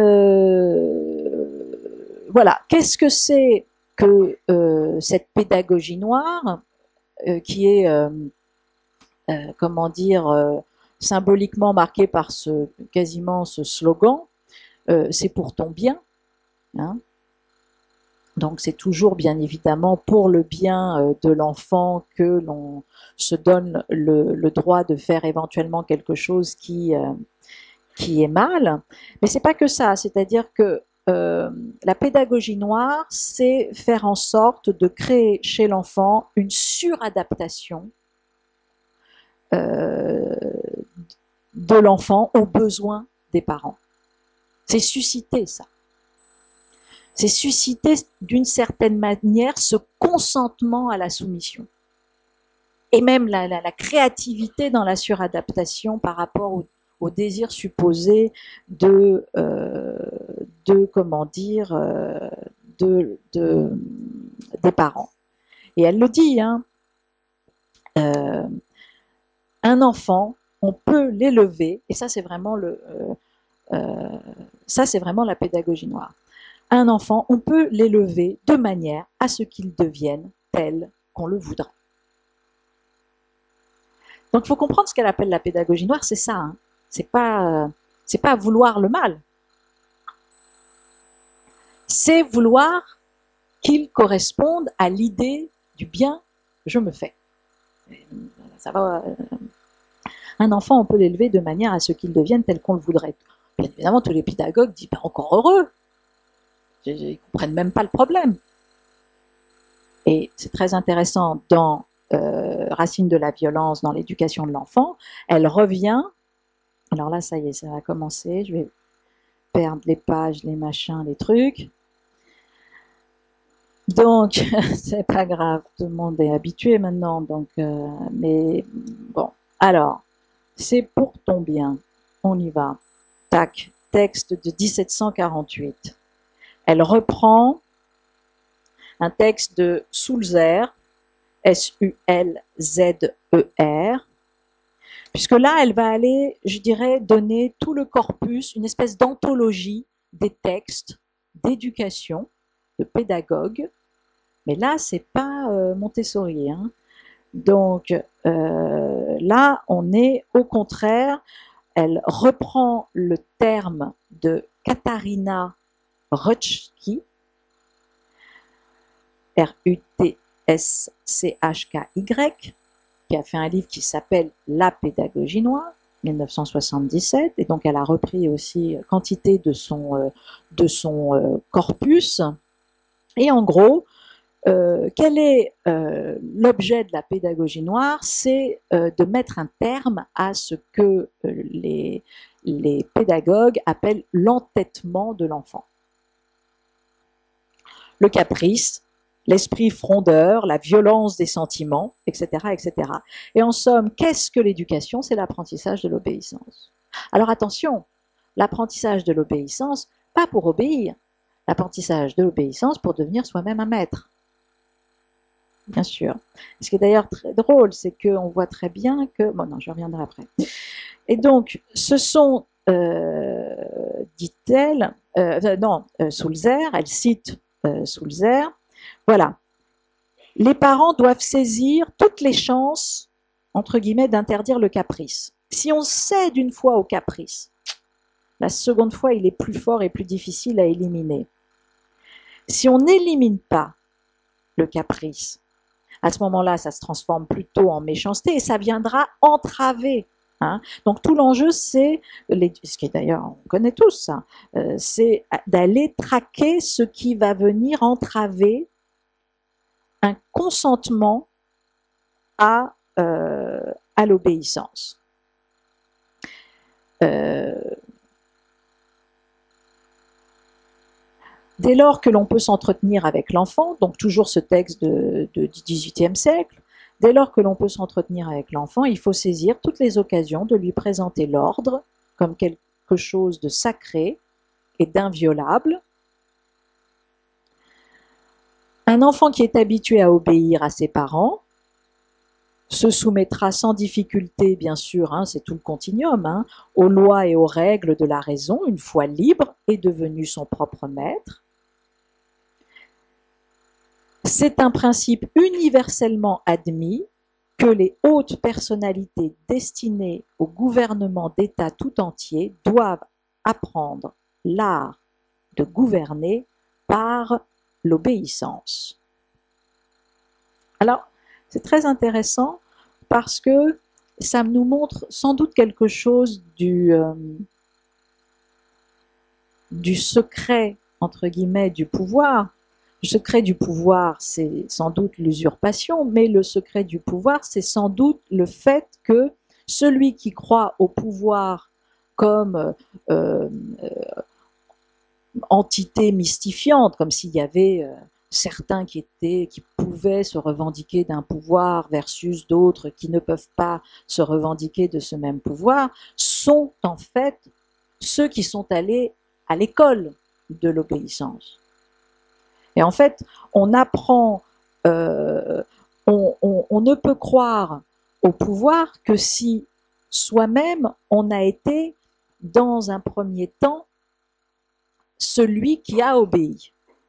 euh, voilà, qu'est-ce que c'est que euh, cette pédagogie noire euh, qui est, euh, euh, comment dire, euh, symboliquement marquée par ce, quasiment ce slogan, euh, c'est pour ton bien, hein. Donc c'est toujours bien évidemment pour le bien euh, de l'enfant que l'on se donne le, le droit de faire éventuellement quelque chose qui, euh, qui est mal, mais c'est pas que ça, c'est-à-dire que euh, la pédagogie noire, c'est faire en sorte de créer chez l'enfant une suradaptation euh, de l'enfant aux besoins des parents. C'est susciter ça. C'est susciter d'une certaine manière ce consentement à la soumission. Et même la, la, la créativité dans la suradaptation par rapport au, au désir supposé de, euh, de comment dire, euh, de, de, des parents. Et elle le dit, hein, euh, un enfant, on peut l'élever, et ça c'est vraiment le, euh, euh, ça c'est vraiment la pédagogie noire. Un enfant, on peut l'élever de manière à ce qu'il devienne tel qu'on le voudrait. Donc il faut comprendre ce qu'elle appelle la pédagogie noire, c'est ça. Hein. C'est pas, euh, c'est pas vouloir le mal. C'est vouloir qu'il corresponde à l'idée du bien que je me fais. Ça va. Euh, un enfant, on peut l'élever de manière à ce qu'il devienne tel qu'on le voudrait. Bien évidemment, tous les pédagogues disent ben, encore heureux. Ils ne comprennent même pas le problème. Et c'est très intéressant dans euh, Racine de la violence, dans l'éducation de l'enfant, elle revient. Alors là, ça y est, ça va commencer. Je vais perdre les pages, les machins, les trucs. Donc, c'est pas grave, tout le monde est habitué maintenant. Donc, euh, mais bon, alors, c'est pour ton bien. On y va. Tac, texte de dix-sept cent quarante-huit. Elle reprend un texte de Sulzer, S U L Z E R, puisque là, elle va aller, je dirais, donner tout le corpus, une espèce d'anthologie des textes d'éducation, de pédagogues, mais là, c'est pas euh, Montessori. Hein. Donc euh, là, on est au contraire, elle reprend le terme de Katharina Rutschky, R U T S C H K Y, qui a fait un livre qui s'appelle La pédagogie noire, mille neuf cent soixante-dix-sept, et donc elle a repris aussi quantité de son, euh, de son euh, corpus. Et en gros, euh, quel est euh, l'objet de la pédagogie noire? C'est euh, de mettre un terme à ce que euh, les, les pédagogues appellent l'entêtement de l'enfant. Le caprice, l'esprit frondeur, la violence des sentiments, et cetera, et cetera. Et en somme, qu'est-ce que l'éducation? C'est l'apprentissage de l'obéissance. Alors attention, l'apprentissage de l'obéissance, pas pour obéir, l'apprentissage de l'obéissance pour devenir soi-même un maître. Bien sûr. Ce qui est d'ailleurs très drôle, c'est qu'on voit très bien que... Bon, non, je reviendrai après. Et donc, ce sont, euh, dit-elle, euh, non, euh, Sulzer, elle cite euh, Sulzer, voilà. Les parents doivent saisir toutes les chances, entre guillemets, d'interdire le caprice. Si on cède une fois au caprice, la seconde fois, il est plus fort et plus difficile à éliminer. Si on n'élimine pas le caprice, à ce moment-là, ça se transforme plutôt en méchanceté et ça viendra entraver. Hein. Donc tout l'enjeu, c'est, ce qui est d'ailleurs, on connaît tous ça, euh, c'est d'aller traquer ce qui va venir entraver un consentement à, euh, à l'obéissance. Euh, dès lors que l'on peut s'entretenir avec l'enfant, donc toujours ce texte de, de, du dix-huitième siècle, dès lors que l'on peut s'entretenir avec l'enfant, il faut saisir toutes les occasions de lui présenter l'ordre comme quelque chose de sacré et d'inviolable. Un enfant qui est habitué à obéir à ses parents se soumettra sans difficulté, bien sûr, hein, c'est tout le continuum, hein, aux lois et aux règles de la raison, une fois libre et devenu son propre maître. C'est un principe universellement admis que les hautes personnalités destinées au gouvernement d'État tout entier doivent apprendre l'art de gouverner par l'obéissance. Alors, c'est très intéressant parce que ça nous montre sans doute quelque chose du, euh, du secret, entre guillemets, du pouvoir. Le secret du pouvoir, c'est sans doute l'usurpation, mais le secret du pouvoir, c'est sans doute le fait que celui qui croit au pouvoir comme euh, euh, entité mystifiante, comme s'il y avait euh, certains qui étaient, qui pouvaient se revendiquer d'un pouvoir versus d'autres qui ne peuvent pas se revendiquer de ce même pouvoir, sont en fait ceux qui sont allés à l'école de l'obéissance. Et en fait, on apprend, euh, on, on, on ne peut croire au pouvoir que si soi-même on a été, dans un premier temps, celui qui a obéi.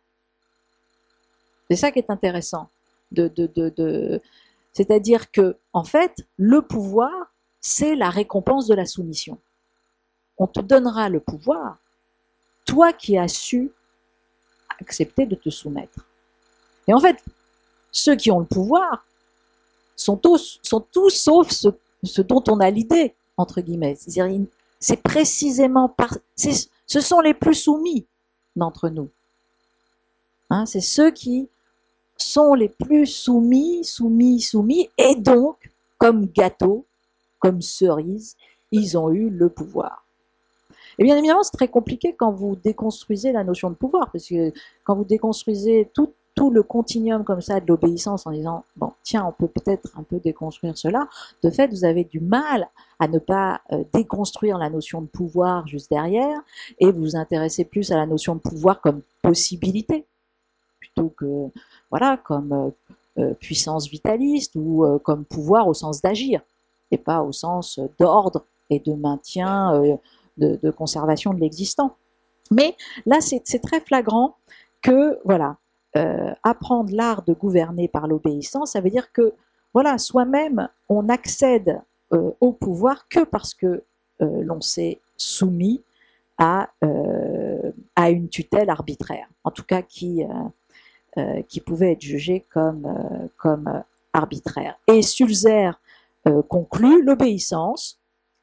C'est ça qui est intéressant. De, de, de, de... C'est-à-dire que, en fait, le pouvoir, c'est la récompense de la soumission. On te donnera le pouvoir, toi qui as su accepter de te soumettre. Et en fait, ceux qui ont le pouvoir sont tous, sont tous sauf ce, ce dont on a l'idée, entre guillemets. C'est-à-dire, c'est précisément par, c'est, ce sont les plus soumis d'entre nous. Hein, c'est ceux qui sont les plus soumis, soumis, soumis, et donc, comme gâteau, comme cerise, ils ont eu le pouvoir. Et bien évidemment, c'est très compliqué quand vous déconstruisez la notion de pouvoir, parce que quand vous déconstruisez tout, tout le continuum comme ça de l'obéissance en disant, bon, tiens, on peut peut-être un peu déconstruire cela, de fait, vous avez du mal à ne pas euh, déconstruire la notion de pouvoir juste derrière, et vous vous intéressez plus à la notion de pouvoir comme possibilité, plutôt que, voilà, comme euh, puissance vitaliste ou euh, comme pouvoir au sens d'agir, et pas au sens d'ordre et de maintien euh, De, de conservation de l'existant. Mais là, c'est très flagrant que, voilà, euh, apprendre l'art de gouverner par l'obéissance, ça veut dire que, voilà, soi-même, on accède euh, au pouvoir que parce que euh, l'on s'est soumis à, euh, à une tutelle arbitraire, en tout cas qui, euh, euh, qui pouvait être jugée comme, euh, comme arbitraire. Et Sulzer euh, conclut l'obéissance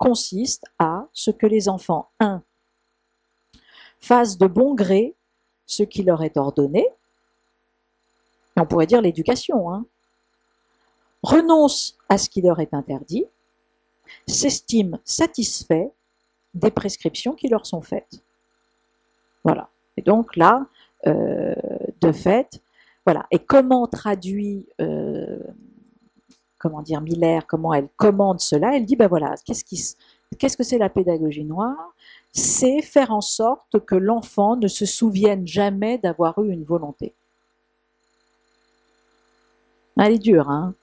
consiste à ce que les enfants, un, fassent de bon gré ce qui leur est ordonné, et on pourrait dire l'éducation, hein, renoncent à ce qui leur est interdit, s'estiment satisfaits des prescriptions qui leur sont faites. Voilà. Et donc là, euh, de fait, voilà. Et comment traduit, euh, comment dire, Miller, comment elle commande cela? Elle dit, ben voilà, qu'est-ce qui, qu'est-ce que c'est la pédagogie noire? C'est faire en sorte que l'enfant ne se souvienne jamais d'avoir eu une volonté. Elle est dure, hein.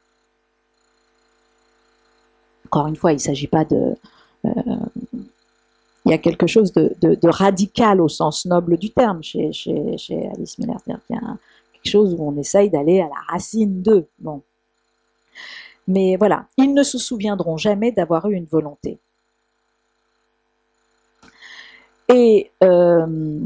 Encore une fois, il ne s'agit pas de... Euh, il y a quelque chose de, de, de radical au sens noble du terme chez, chez, chez Alice Miller. C'est-à-dire qu'il y a quelque chose où on essaye d'aller à la racine d'eux. Bon. Mais voilà, ils ne se souviendront jamais d'avoir eu une volonté. Et, euh,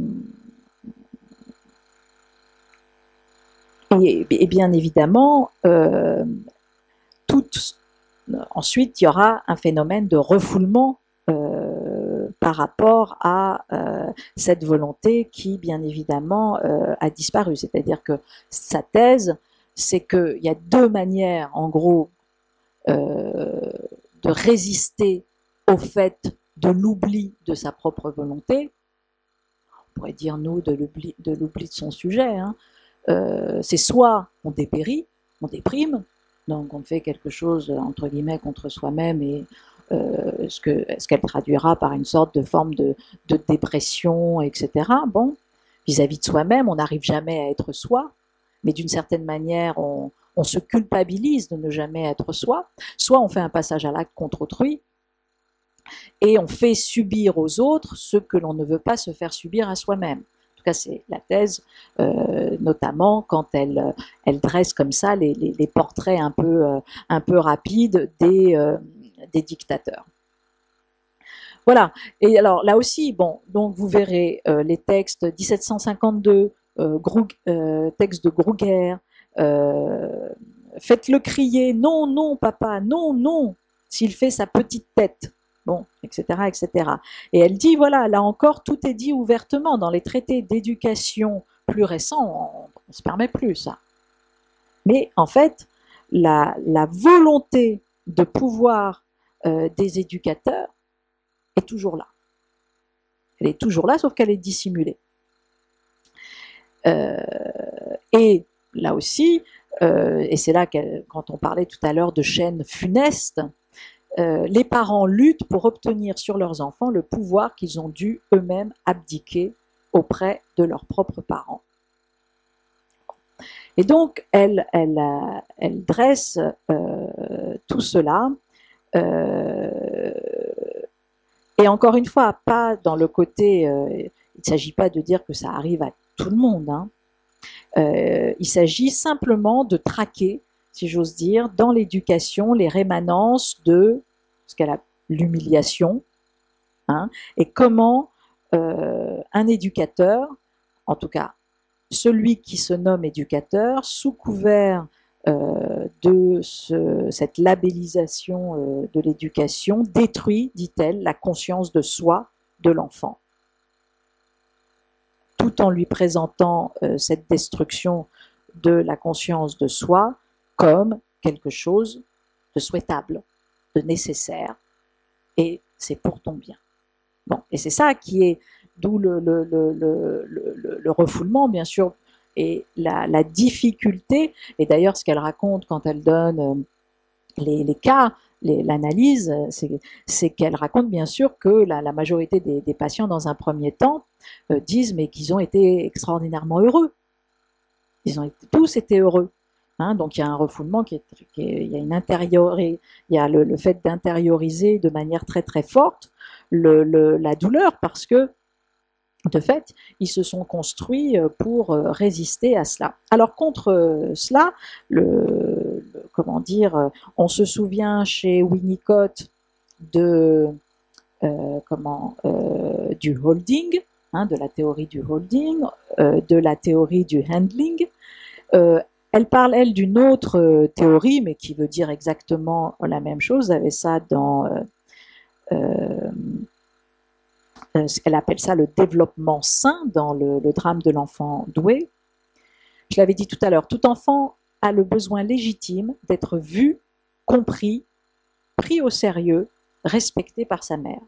et, et bien évidemment, euh, tout, ensuite, il y aura un phénomène de refoulement euh, par rapport à euh, cette volonté qui, bien évidemment, euh, a disparu. C'est-à-dire que sa thèse, c'est qu'il y a deux manières, en gros, euh, de résister au fait de l'oubli de sa propre volonté. On pourrait dire, nous, de l'oubli de, l'oubli de son sujet. Hein. Euh, c'est soit on dépérit, on déprime, donc on fait quelque chose, entre guillemets, contre soi-même et euh, ce que, ce qu'elle traduira par une sorte de forme de, de dépression, et cetera. Bon, vis-à-vis de soi-même, on n'arrive jamais à être soi, mais d'une certaine manière, on, on se culpabilise de ne jamais être soi. Soit on fait un passage à l'acte contre autrui, et on fait subir aux autres ce que l'on ne veut pas se faire subir à soi-même. En tout cas, c'est la thèse, euh, notamment quand elle, elle dresse comme ça les, les, les portraits un peu, euh, un peu rapides des, euh, des dictateurs. Voilà. Et alors là aussi, bon, donc vous verrez euh, les textes dix-sept cent cinquante-deux, euh, Grug, euh, texte de Gruger, euh, faites-le crier, non, non, papa, non, non, s'il fait sa petite tête. Bon, et cetera, et cetera. Et elle dit, voilà, là encore, tout est dit ouvertement. Dans les traités d'éducation plus récents, on ne se permet plus ça. Mais en fait, la, la volonté de pouvoir euh, des éducateurs est toujours là. Elle est toujours là, sauf qu'elle est dissimulée. Euh, et là aussi, euh, et c'est là que, quand on parlait tout à l'heure de chaînes funestes, Euh, les parents luttent pour obtenir sur leurs enfants le pouvoir qu'ils ont dû eux-mêmes abdiquer auprès de leurs propres parents. Et donc, elle, elle, elle dresse euh, tout cela, euh, et encore une fois, pas dans le côté, euh, il ne s'agit pas de dire que ça arrive à tout le monde, hein. Euh, il s'agit simplement de traquer, si j'ose dire, dans l'éducation, les rémanences de ce qu'elle a l'humiliation, hein, et comment euh, un éducateur, en tout cas celui qui se nomme éducateur, sous couvert euh, de ce, cette labellisation euh, de l'éducation, détruit, dit-elle, la conscience de soi de l'enfant, tout en lui présentant euh, cette destruction de la conscience de soi comme quelque chose de souhaitable, de nécessaire, et c'est pour ton bien. Bon, et c'est ça qui est, d'où le, le, le, le, le refoulement, bien sûr, et la, la difficulté, et d'ailleurs ce qu'elle raconte quand elle donne les, les cas, l'analyse, c'est qu'elle raconte bien sûr que la, la majorité des, des patients, dans un premier temps, euh, disent mais qu'ils ont été extraordinairement heureux. Ils ont été, tous été heureux. Hein, donc il y a un refoulement, qui est, qui est, il y a une intériorité, il y a le, le fait d'intérioriser de manière très très forte le, le, la douleur, parce que de fait, ils se sont construits pour résister à cela. Alors contre cela, le, le, comment dire, on se souvient chez Winnicott de euh, comment euh, du holding, hein, de la théorie du holding, euh, de la théorie du handling. Euh, elle parle, elle, d'une autre théorie, mais qui veut dire exactement la même chose. Vous avez ça dans euh, euh, euh, elle appelle ça le développement sain dans le, le drame de l'enfant doué. Je l'avais dit tout à l'heure, tout enfant a le besoin légitime d'être vu, compris, pris au sérieux, respecté par sa mère.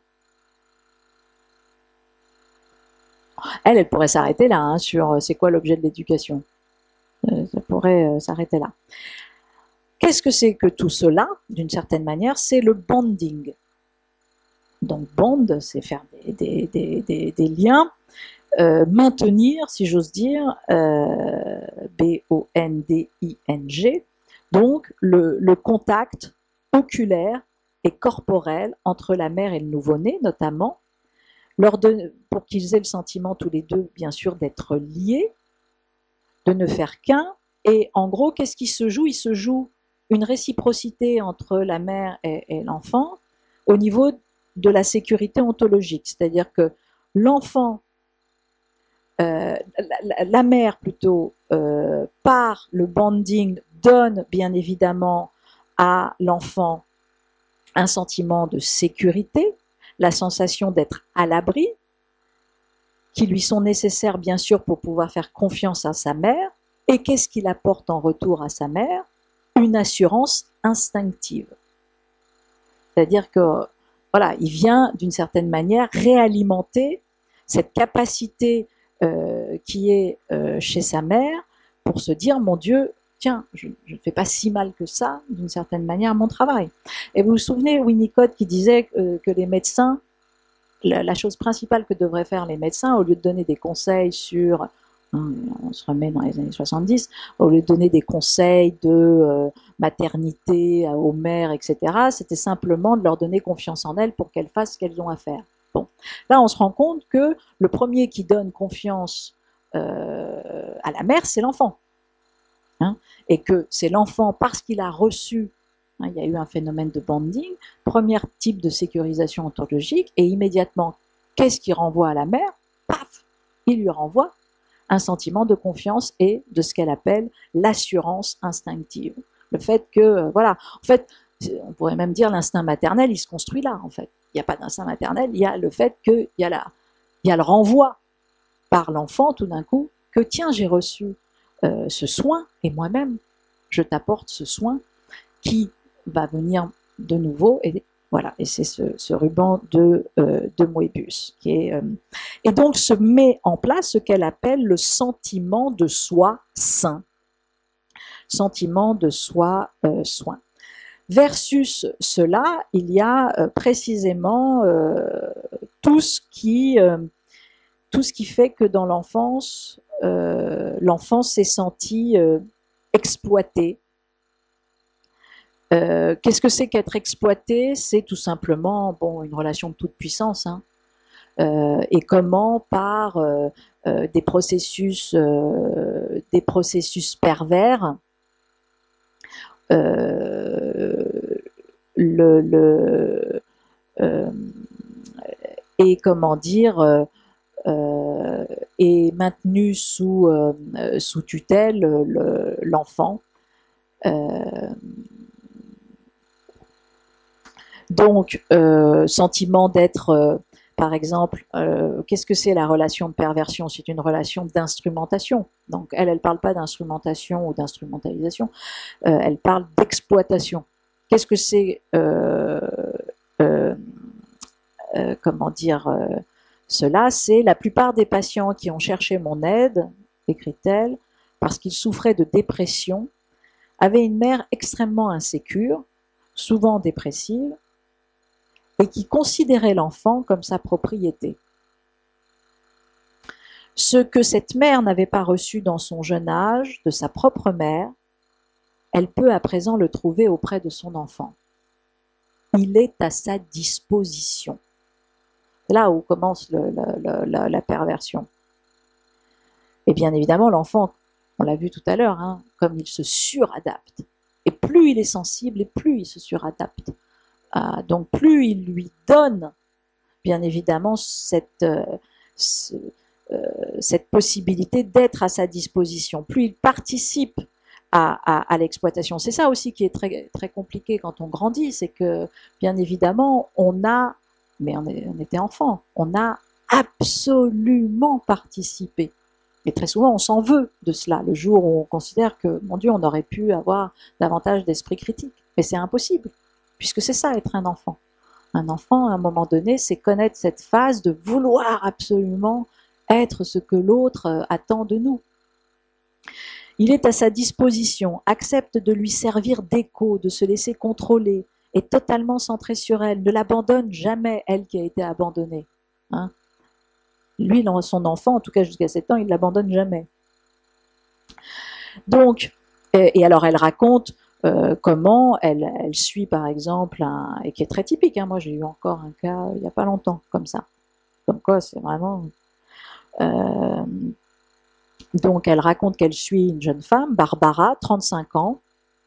Elle, elle pourrait s'arrêter là, hein, sur c'est quoi l'objet de l'éducation. Euh, ça pourrait euh, s'arrêter là. Qu'est-ce que c'est que tout cela, d'une certaine manière? C'est le bonding. Donc bond, c'est faire des, des, des, des, des liens, euh, maintenir, si j'ose dire, euh, B O N D I N G, donc le, le contact oculaire et corporel entre la mère et le nouveau-né, notamment, leur de, pour qu'ils aient le sentiment tous les deux, bien sûr, d'être liés, de ne faire qu'un. Et en gros, qu'est-ce qui se joue? Il se joue une réciprocité entre la mère et, et l'enfant au niveau de la sécurité ontologique. C'est-à-dire que l'enfant, euh, la, la mère plutôt, euh, par le bonding, donne bien évidemment à l'enfant un sentiment de sécurité, la sensation d'être à l'abri, qui lui sont nécessaires bien sûr pour pouvoir faire confiance à sa mère. Et qu'est-ce qu'il apporte en retour à sa mère? Une assurance instinctive. C'est-à-dire que, voilà, il vient d'une certaine manière réalimenter cette capacité euh, qui est euh, chez sa mère pour se dire, mon Dieu, tiens, je ne fais pas si mal que ça, d'une certaine manière, mon travail. Et vous vous souvenez, Winnicott qui disait euh, que les médecins, la, la chose principale que devraient faire les médecins, au lieu de donner des conseils sur, on se remet dans les années soixante-dix, au lieu de donner des conseils de euh, maternité aux mères, et cetera, c'était simplement de leur donner confiance en elles pour qu'elles fassent ce qu'elles ont à faire. Bon. Là, on se rend compte que le premier qui donne confiance euh, à la mère, c'est l'enfant. Hein, et que c'est l'enfant, parce qu'il a reçu, hein, il y a eu un phénomène de bonding, premier type de sécurisation ontologique, et immédiatement, qu'est-ce qui renvoie à la mère? Paf, il lui renvoie un sentiment de confiance et de ce qu'elle appelle l'assurance instinctive. Le fait que, euh, voilà, en fait, on pourrait même dire l'instinct maternel, il se construit là, en fait. Il n'y a pas d'instinct maternel, il y a le fait qu'il y a, la, il y a le renvoi par l'enfant, tout d'un coup, que tiens, j'ai reçu euh, ce soin, et moi-même, je t'apporte ce soin qui va venir de nouveau, et voilà, et c'est ce, ce ruban de, euh, de Moebius. Qui est, euh, et donc se met en place ce qu'elle appelle le sentiment de soi sain. Sentiment de soi euh, soin. Versus cela, il y a euh, précisément euh, tout ce qui, euh, tout ce qui fait que dans l'enfance, euh, l'enfant s'est senti euh, exploité. Euh, qu'est-ce que c'est qu'être exploité? C'est tout simplement bon, une relation de toute puissance. Hein. Euh, et comment par euh, euh, des processus, euh, des processus pervers, euh, le, le euh, et comment dire euh, euh, est maintenu sous euh, sous tutelle le, l'enfant. Euh, donc euh, sentiment d'être euh, par exemple, euh, qu'est-ce que c'est la relation de perversion? C'est une relation d'instrumentation. Donc elle, elle ne parle pas d'instrumentation ou d'instrumentalisation, euh, elle parle d'exploitation. Qu'est-ce que c'est, euh, euh, euh, comment dire, euh, cela? C'est la plupart des patients qui ont cherché mon aide, écrit-elle, parce qu'ils souffraient de dépression, avaient une mère extrêmement insécure, souvent dépressive, et qui considérait l'enfant comme sa propriété. Ce que cette mère n'avait pas reçu dans son jeune âge de sa propre mère, elle peut à présent le trouver auprès de son enfant. Il est à sa disposition. C'est là où commence le, le, le, la perversion. Et bien évidemment, l'enfant, on l'a vu tout à l'heure, hein, comme il se suradapte. Et plus il est sensible, et plus il se suradapte. Euh, donc plus il lui donne, bien évidemment, cette, euh, ce, euh, cette possibilité d'être à sa disposition, plus il participe à, à, à l'exploitation. C'est ça aussi qui est très, très compliqué quand on grandit, c'est que, bien évidemment, on a mais on, est, on était enfant. On a absolument participé. Et très souvent, on s'en veut de cela, le jour où on considère que, mon Dieu, on aurait pu avoir davantage d'esprit critique. Mais c'est impossible, puisque c'est ça, être un enfant. Un enfant, à un moment donné, c'est connaître cette phase de vouloir absolument être ce que l'autre attend de nous. Il est à sa disposition, accepte de lui servir d'écho, de se laisser contrôler, est totalement centré sur elle, ne l'abandonne jamais, elle qui a été abandonnée. Hein? Lui, son enfant, en tout cas jusqu'à sept ans, il ne l'abandonne jamais. Donc, et alors elle raconte euh, comment elle, elle suit par exemple, un, et qui est très typique, hein, moi j'ai eu encore un cas il n'y a pas longtemps comme ça, comme quoi c'est vraiment... Euh, donc elle raconte qu'elle suit une jeune femme, Barbara, trente-cinq ans,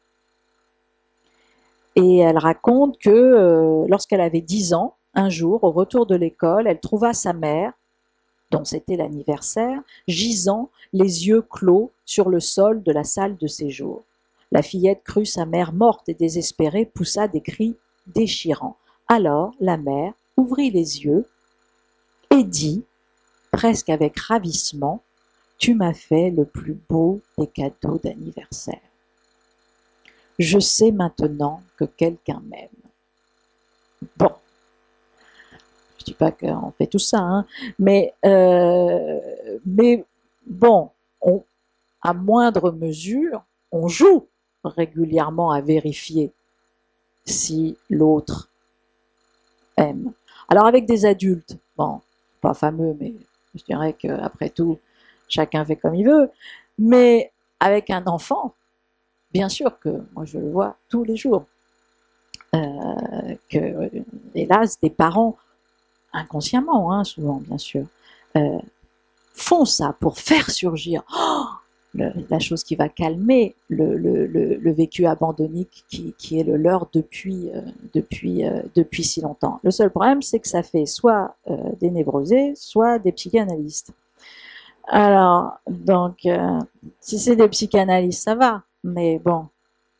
et elle raconte que euh, lorsqu'elle avait dix ans, un jour, au retour de l'école, elle trouva sa mère, dont c'était l'anniversaire, gisant, les yeux clos, sur le sol de la salle de séjour. La fillette crut sa mère morte et désespérée, poussa des cris déchirants. Alors la mère ouvrit les yeux et dit, presque avec ravissement, « Tu m'as fait le plus beau des cadeaux d'anniversaire. Je sais maintenant que quelqu'un m'aime. » Bon, je ne dis pas qu'on fait tout ça, hein, mais, euh, mais bon, on, à moindre mesure, on joue régulièrement à vérifier si l'autre aime. Alors avec des adultes, bon, pas fameux, mais je dirais qu'après tout, chacun fait comme il veut, mais avec un enfant, bien sûr que moi je le vois tous les jours, euh, que hélas des parents, inconsciemment, hein, souvent bien sûr, euh, font ça pour faire surgir oh, le, la chose qui va calmer le, le, le, le vécu abandonnique qui, qui est le leur depuis, euh, depuis, euh, depuis si longtemps. Le seul problème, c'est que ça fait soit euh, des névrosés, soit des psychanalystes. Alors, donc, euh, si c'est des psychanalystes, ça va, mais bon.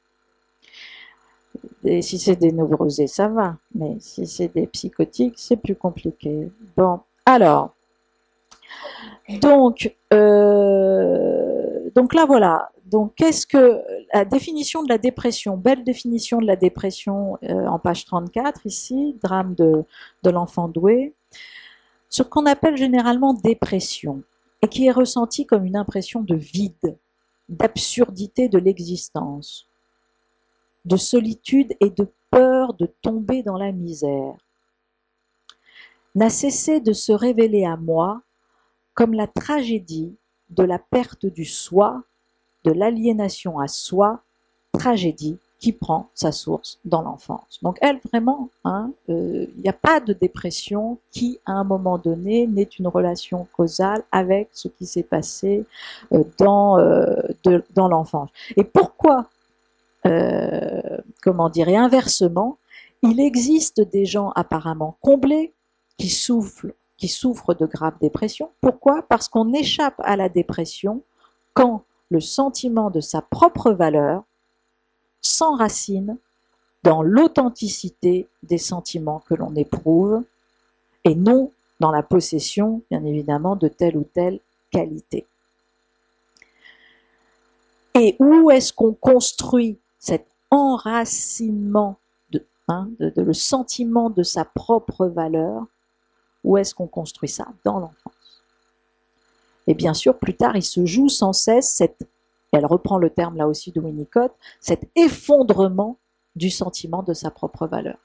Et si c'est des névrosés, ça va, mais si c'est des psychotiques, c'est plus compliqué. Bon, alors, donc, euh, donc là, voilà. Donc, qu'est-ce que la définition de la dépression, belle définition de la dépression euh, en page trente-quatre, ici, drame de, de l'enfant doué, ce qu'on appelle généralement dépression, et qui est ressenti comme une impression de vide, d'absurdité de l'existence, de solitude et de peur de tomber dans la misère, n'a cessé de se révéler à moi comme la tragédie de la perte du soi, de l'aliénation à soi, tragédie qui prend sa source dans l'enfance. Donc elle, vraiment, hein, euh, il n'y a pas de dépression qui, à un moment donné, n'ait une relation causale avec ce qui s'est passé euh, dans, euh, de, dans l'enfance. Et pourquoi, euh, comment dire, et inversement, il existe des gens apparemment comblés qui souffrent, qui souffrent de graves dépressions. Pourquoi? Parce qu'on échappe à la dépression quand le sentiment de sa propre valeur s'enracine dans l'authenticité des sentiments que l'on éprouve et non dans la possession, bien évidemment, de telle ou telle qualité. Et où est-ce qu'on construit cet enracinement, de, hein, de, de, le sentiment de sa propre valeur? Où est-ce qu'on construit ça? Dans l'enfance. Et bien sûr, plus tard, il se joue sans cesse cette, elle reprend le terme là aussi de Winnicott, cet effondrement du sentiment de sa propre valeur.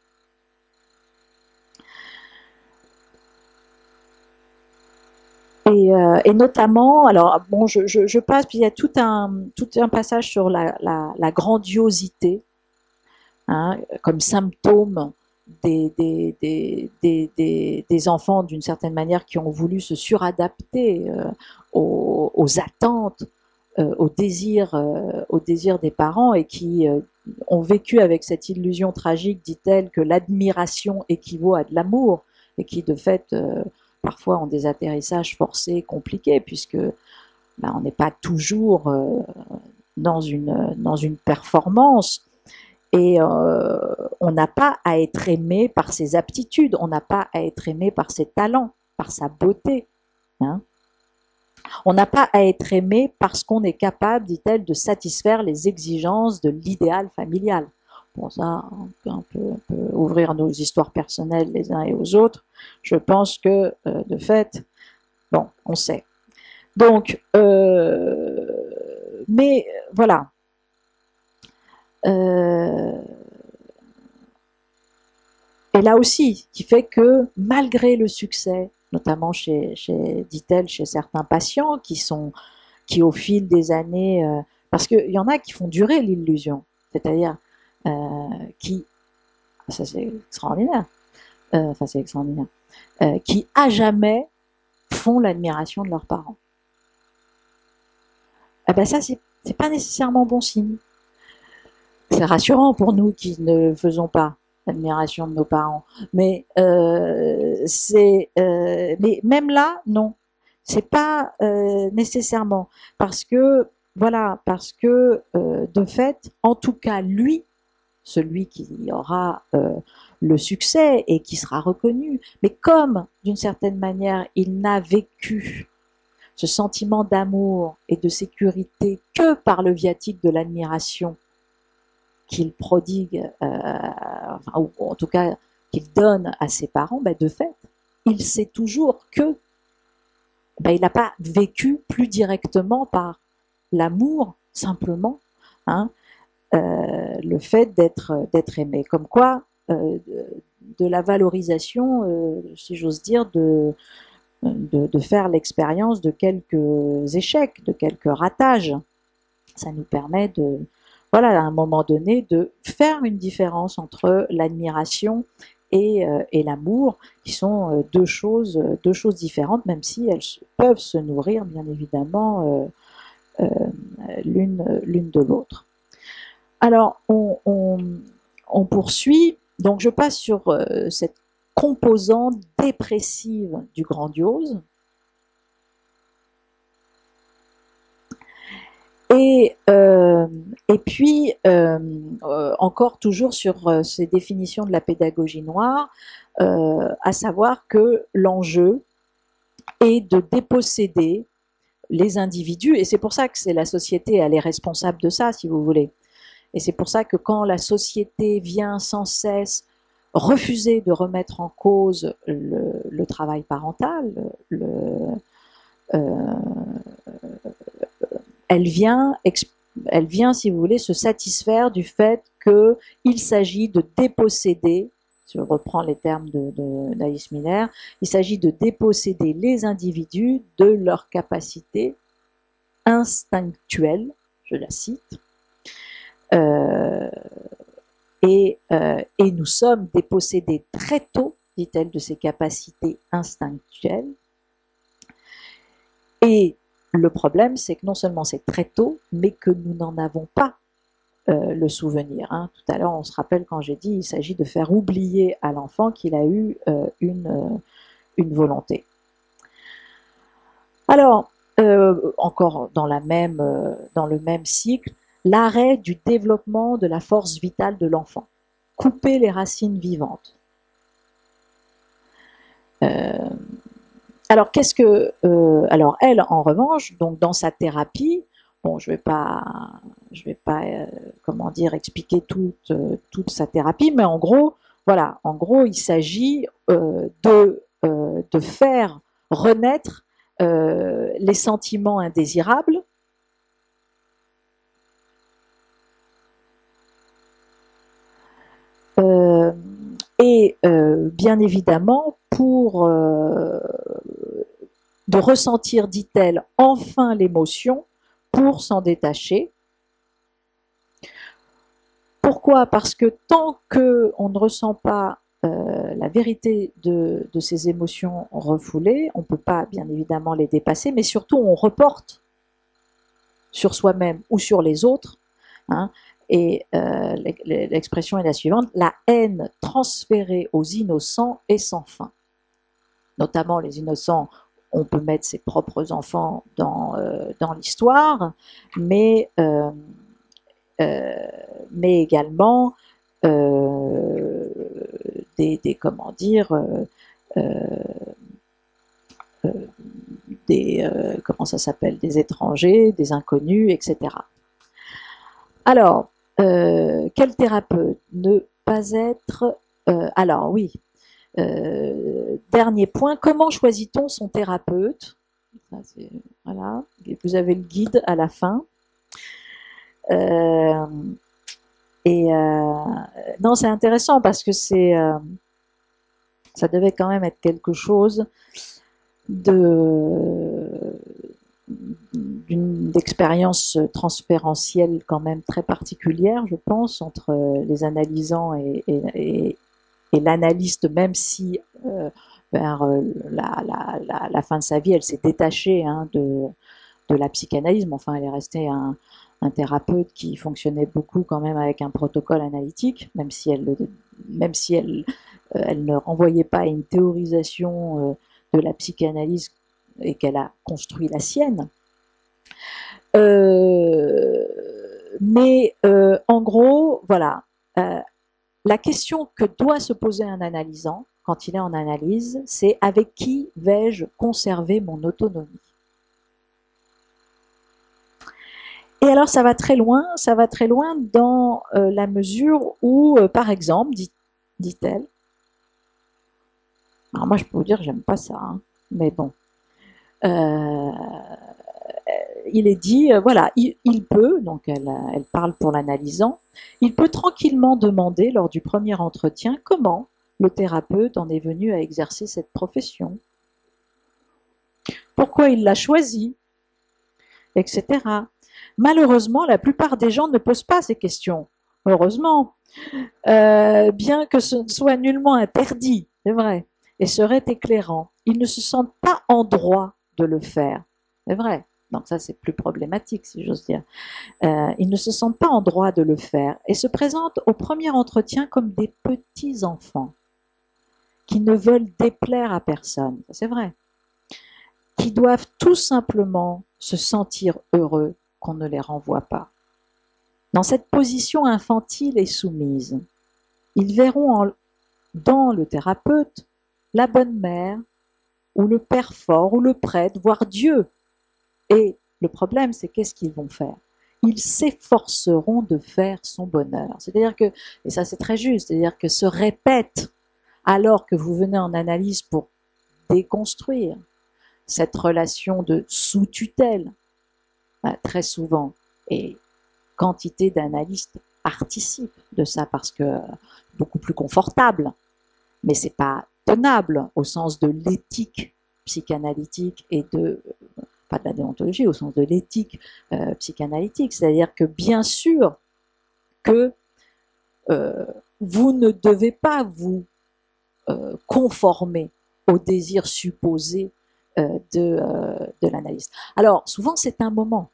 Et, euh, et notamment, alors bon, je, je, je passe, puis il y a tout un, tout un passage sur la, la, la grandiosité, hein, comme symptôme des, des, des, des, des, des enfants d'une certaine manière qui ont voulu se suradapter euh, aux, aux attentes, euh, aux désirs, euh, aux désirs des parents et qui euh, ont vécu avec cette illusion tragique, dit-elle, que l'admiration équivaut à de l'amour et qui de fait euh, parfois ont des atterrissages forcés, compliqués, puisque ben, on n'est pas toujours euh, dans, une, dans une performance. Et euh, on n'a pas à être aimé par ses aptitudes, on n'a pas à être aimé par ses talents, par sa beauté. Hein. On n'a pas à être aimé parce qu'on est capable, dit-elle, de satisfaire les exigences de l'idéal familial. Bon, ça, on peut, un peu, on peut ouvrir nos histoires personnelles les uns et aux autres. Je pense que, euh, de fait, bon, on sait. Donc, euh, mais voilà. Euh, et là aussi, qui fait que malgré le succès, notamment chez, chez dit-elle, chez certains patients qui sont, qui au fil des années, euh, parce qu'il y en a qui font durer l'illusion, c'est-à-dire euh, qui, ça c'est extraordinaire, euh, enfin c'est extraordinaire, euh, qui à jamais font l'admiration de leurs parents. Eh ben ça c'est, c'est pas nécessairement bon signe. C'est rassurant pour nous qui ne faisons pas l'admiration de nos parents. Mais euh, c'est, euh, mais même là, non, c'est pas euh, nécessairement parce que voilà, parce que euh, de fait, en tout cas lui, celui qui aura euh, le succès et qui sera reconnu, mais comme d'une certaine manière il n'a vécu ce sentiment d'amour et de sécurité que par le viatique de l'admiration qu'il prodigue, euh, enfin, ou en tout cas qu'il donne à ses parents, ben de fait, il sait toujours que ben, il n'a pas vécu plus directement par l'amour, simplement, hein, euh, le fait d'être d'être aimé. Comme quoi, euh, de, de la valorisation, euh, si j'ose dire, de, de, de faire l'expérience de quelques échecs, de quelques ratages. Ça nous permet de, voilà, à un moment donné, de faire une différence entre l'admiration et, euh, et l'amour, qui sont euh, deux choses, deux choses différentes, même si elles peuvent se nourrir, bien évidemment, euh, euh, l'une, l'une de l'autre. Alors, on, on, on poursuit. Donc, je passe sur euh, cette composante dépressive du grandiose. Et, euh, et puis, euh, euh, encore toujours sur euh, ces définitions de la pédagogie noire, euh, à savoir que l'enjeu est de déposséder les individus, et c'est pour ça que c'est la société, elle est responsable de ça, si vous voulez. Et c'est pour ça que quand la société vient sans cesse refuser de remettre en cause le, le travail parental, le, euh, elle vient, elle vient, si vous voulez, se satisfaire du fait qu'il s'agit de déposséder, si je reprends les termes de, de d'Alice Miller, il s'agit de déposséder les individus de leur capacité instinctuelle, je la cite, euh, et, euh, et nous sommes dépossédés très tôt, dit-elle, de ces capacités instinctuelles, et le problème, c'est que non seulement c'est très tôt, mais que nous n'en avons pas euh, le souvenir. Hein. Tout à l'heure, on se rappelle quand j'ai dit il s'agit de faire oublier à l'enfant qu'il a eu euh, une, euh, une volonté. Alors, euh, encore dans, la même, euh, dans le même cycle, l'arrêt du développement de la force vitale de l'enfant. Couper les racines vivantes. Euh, alors, qu'est-ce que... Euh, alors, elle, en revanche, donc dans sa thérapie, bon, je ne vais pas, je vais pas euh, comment dire, expliquer toute, euh, toute sa thérapie, mais en gros, voilà, en gros, il s'agit euh, de, euh, de faire renaître euh, les sentiments indésirables, euh, et euh, bien évidemment, pour euh, de ressentir, dit-elle, enfin l'émotion pour s'en détacher. Pourquoi? Parce que tant qu'on ne ressent pas euh, la vérité de, de ces émotions refoulées, on ne peut pas bien évidemment les dépasser, mais surtout on reporte sur soi-même ou sur les autres. Hein, et euh, l'expression est la suivante, la haine transférée aux innocents est sans fin. Notamment les innocents, on peut mettre ses propres enfants dans, euh, dans l'histoire, mais... Euh, euh, mais également euh, des, des, comment dire, euh, euh, des, euh, comment ça s'appelle, des étrangers, des inconnus, et cetera. Alors, euh, quel thérapeute ne pas être... Euh, alors oui, euh, dernier point, comment choisit-on son thérapeute? Ça, voilà, vous avez le guide à la fin. Euh, et euh, non, c'est intéressant parce que c'est, euh, ça devait quand même être quelque chose de d'une expérience transférentielle quand même très particulière, je pense, entre les analysants et, et, et, et l'analyste, même si euh, vers la, la, la, la fin de sa vie, elle s'est détachée hein, de, de la psychanalyse, mais enfin, elle est restée un, un thérapeute qui fonctionnait beaucoup quand même avec un protocole analytique, même si elle, même si elle, euh, elle ne renvoyait pas à une théorisation euh, de la psychanalyse et qu'elle a construit la sienne. Euh, mais euh, en gros, voilà, euh, la question que doit se poser un analysant quand il est en analyse, c'est avec qui vais-je conserver mon autonomie? Et alors ça va très loin, ça va très loin dans euh, la mesure où, euh, par exemple, dit, dit-elle, alors moi je peux vous dire que j'aime pas ça, hein, mais bon, euh, il est dit, euh, voilà, il, il peut, donc elle, elle parle pour l'analysant, il peut tranquillement demander lors du premier entretien comment le thérapeute en est venu à exercer cette profession, pourquoi il l'a choisi, et cetera. Malheureusement, la plupart des gens ne posent pas ces questions. Heureusement, euh, bien que ce ne soit nullement interdit, c'est vrai, et serait éclairant, ils ne se sentent pas en droit de le faire. C'est vrai. Donc ça, c'est plus problématique, si j'ose dire. Euh, ils ne se sentent pas en droit de le faire et se présentent au premier entretien comme des petits enfants qui ne veulent déplaire à personne. C'est vrai. Qui doivent tout simplement se sentir heureux qu'on ne les renvoie pas. Dans cette position infantile et soumise, ils verront en, dans le thérapeute la bonne mère ou le père fort ou le prêtre, voire Dieu. Et le problème, c'est qu'est-ce qu'ils vont faire? Ils s'efforceront de faire son bonheur. C'est-à-dire que, et ça c'est très juste, c'est-à-dire que se répète, alors que vous venez en analyse pour déconstruire cette relation de sous-tutelle, bah, très souvent, et quantité d'analystes participent de ça parce que beaucoup plus confortable, mais c'est pas tenable au sens de l'éthique psychanalytique et de pas de la déontologie, au sens de l'éthique euh, psychanalytique. C'est-à-dire que bien sûr que euh, vous ne devez pas vous euh, conformer au désir supposé euh, de, euh, de l'analyste. Alors, souvent, c'est un moment.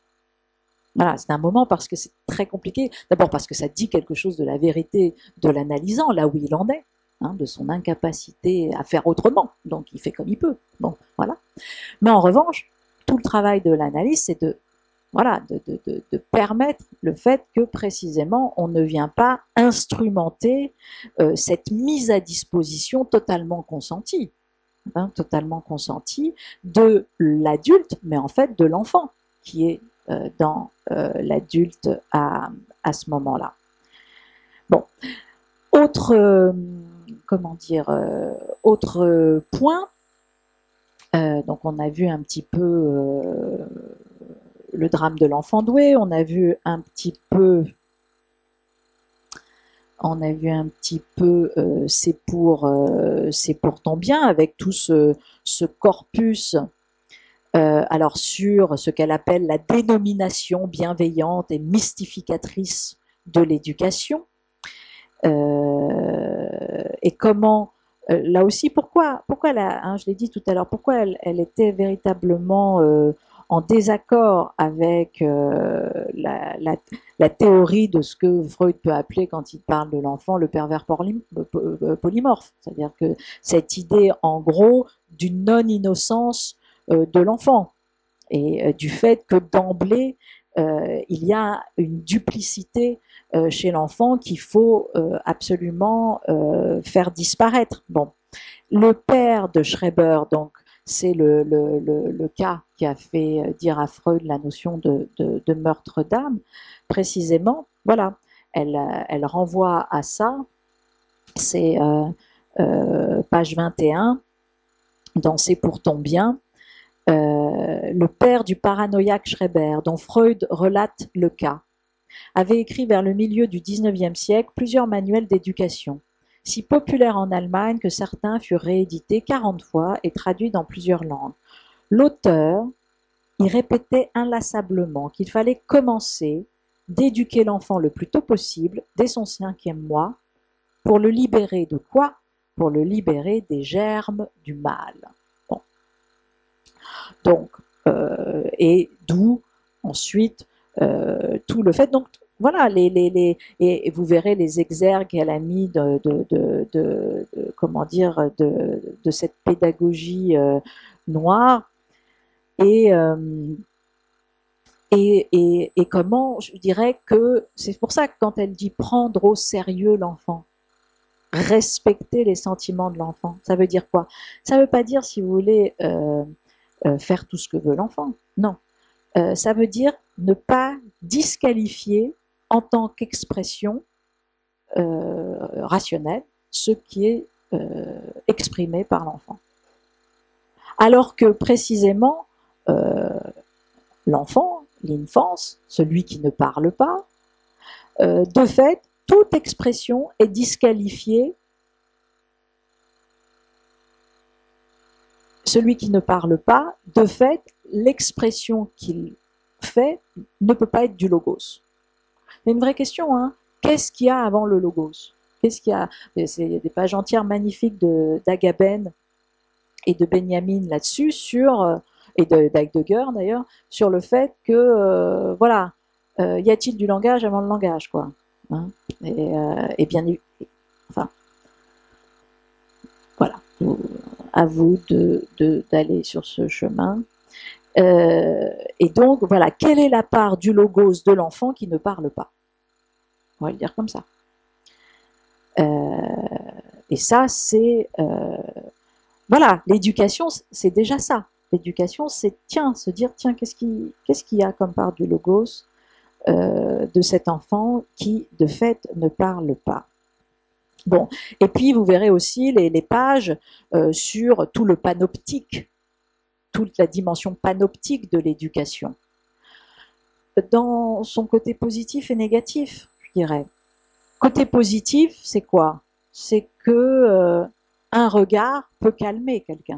Voilà, c'est un moment parce que c'est très compliqué. D'abord parce que ça dit quelque chose de la vérité de l'analysant, là où il en est, hein, de son incapacité à faire autrement. Donc, il fait comme il peut. Bon, voilà. Mais en revanche, tout le travail de l'analyse, c'est de, voilà, de, de, de, de permettre le fait que précisément on ne vient pas instrumenter euh, cette mise à disposition totalement consentie, hein, totalement consentie de l'adulte, mais en fait de l'enfant qui est euh, dans euh, l'adulte à, à ce moment-là. Bon, autre, euh, comment dire, euh, autre point. Euh, donc on a vu un petit peu euh, le drame de l'enfant doué, on a vu un petit peu, on a vu un petit peu, euh, c'est pour, euh, c'est pour ton bien, avec tout ce, ce corpus. Euh, alors sur ce qu'elle appelle la dénomination bienveillante et mystificatrice de l'éducation, euh, et comment euh, là aussi, pourquoi, pourquoi elle a, hein, je l'ai dit tout à l'heure, pourquoi elle, elle était véritablement euh, en désaccord avec euh, la, la, la théorie de ce que Freud peut appeler, quand il parle de l'enfant, le pervers polymorphe. C'est-à-dire que cette idée, en gros, d'une non-innocence euh, de l'enfant et euh, du fait que d'emblée, euh, il y a une duplicité euh, chez l'enfant qu'il faut euh, absolument euh, faire disparaître. Bon, le père de Schreber, donc, c'est le, le, le, le cas qui a fait dire à Freud la notion de, de, de meurtre d'âme, précisément. Voilà, elle, elle renvoie à ça. C'est euh, euh, page vingt et un, dans C'est pour ton bien. Euh, le père du paranoïaque Schreber, dont Freud relate le cas, avait écrit vers le milieu du dix-neuvième siècle plusieurs manuels d'éducation, si populaires en Allemagne que certains furent réédités quarante fois et traduits dans plusieurs langues. L'auteur y répétait inlassablement qu'il fallait commencer d'éduquer l'enfant le plus tôt possible, dès son cinquième mois, pour le libérer de quoi? Pour le libérer des germes du mal. Bon. Donc, euh, et d'où ensuite euh, tout le fait. Donc, voilà, les, les, les, et vous verrez les exergues qu'elle a mis de, de, de, de, de comment dire, de, de cette pédagogie euh, noire. Et, euh, et, et, et comment, je dirais que c'est pour ça que quand elle dit prendre au sérieux l'enfant, respecter les sentiments de l'enfant, ça veut dire quoi? Ça ne veut pas dire, si vous voulez, euh, euh, faire tout ce que veut l'enfant. Non. Euh, ça veut dire ne pas disqualifier en tant qu'expression euh, rationnelle ce qui est euh, exprimé par l'enfant. Alors que précisément, euh, l'enfant, l'enfance, celui qui ne parle pas, euh, de fait, toute expression est disqualifiée. Celui qui ne parle pas, de fait, l'expression qu'il fait ne peut pas être du logos. C'est une vraie question, hein. Qu'est-ce qu'il y a avant le logos? Qu'est-ce qu'il y a? C'est des pages entières magnifiques d'Agamben et de Benjamin là-dessus, sur et d'Heidegger d'ailleurs, sur le fait que euh, voilà, euh, y a-t-il du langage avant le langage, quoi, hein, et, euh, et bien, enfin, voilà, à vous de d'aller sur ce chemin. Euh, et donc voilà, quelle est la part du logos de l'enfant qui ne parle pas? On va le dire comme ça. Euh, et ça, c'est euh, voilà, l'éducation, c'est déjà ça. L'éducation, c'est tiens, se dire tiens, qu'est-ce qui, qu'est-ce qu'il y a comme part du logos euh, de cet enfant qui, de fait, ne parle pas. Bon, et puis vous verrez aussi les, les pages euh, sur tout le panoptique, toute la dimension panoptique de l'éducation, dans son côté positif et négatif, je dirais. Côté positif, c'est quoi? C'est que euh, un regard peut calmer quelqu'un,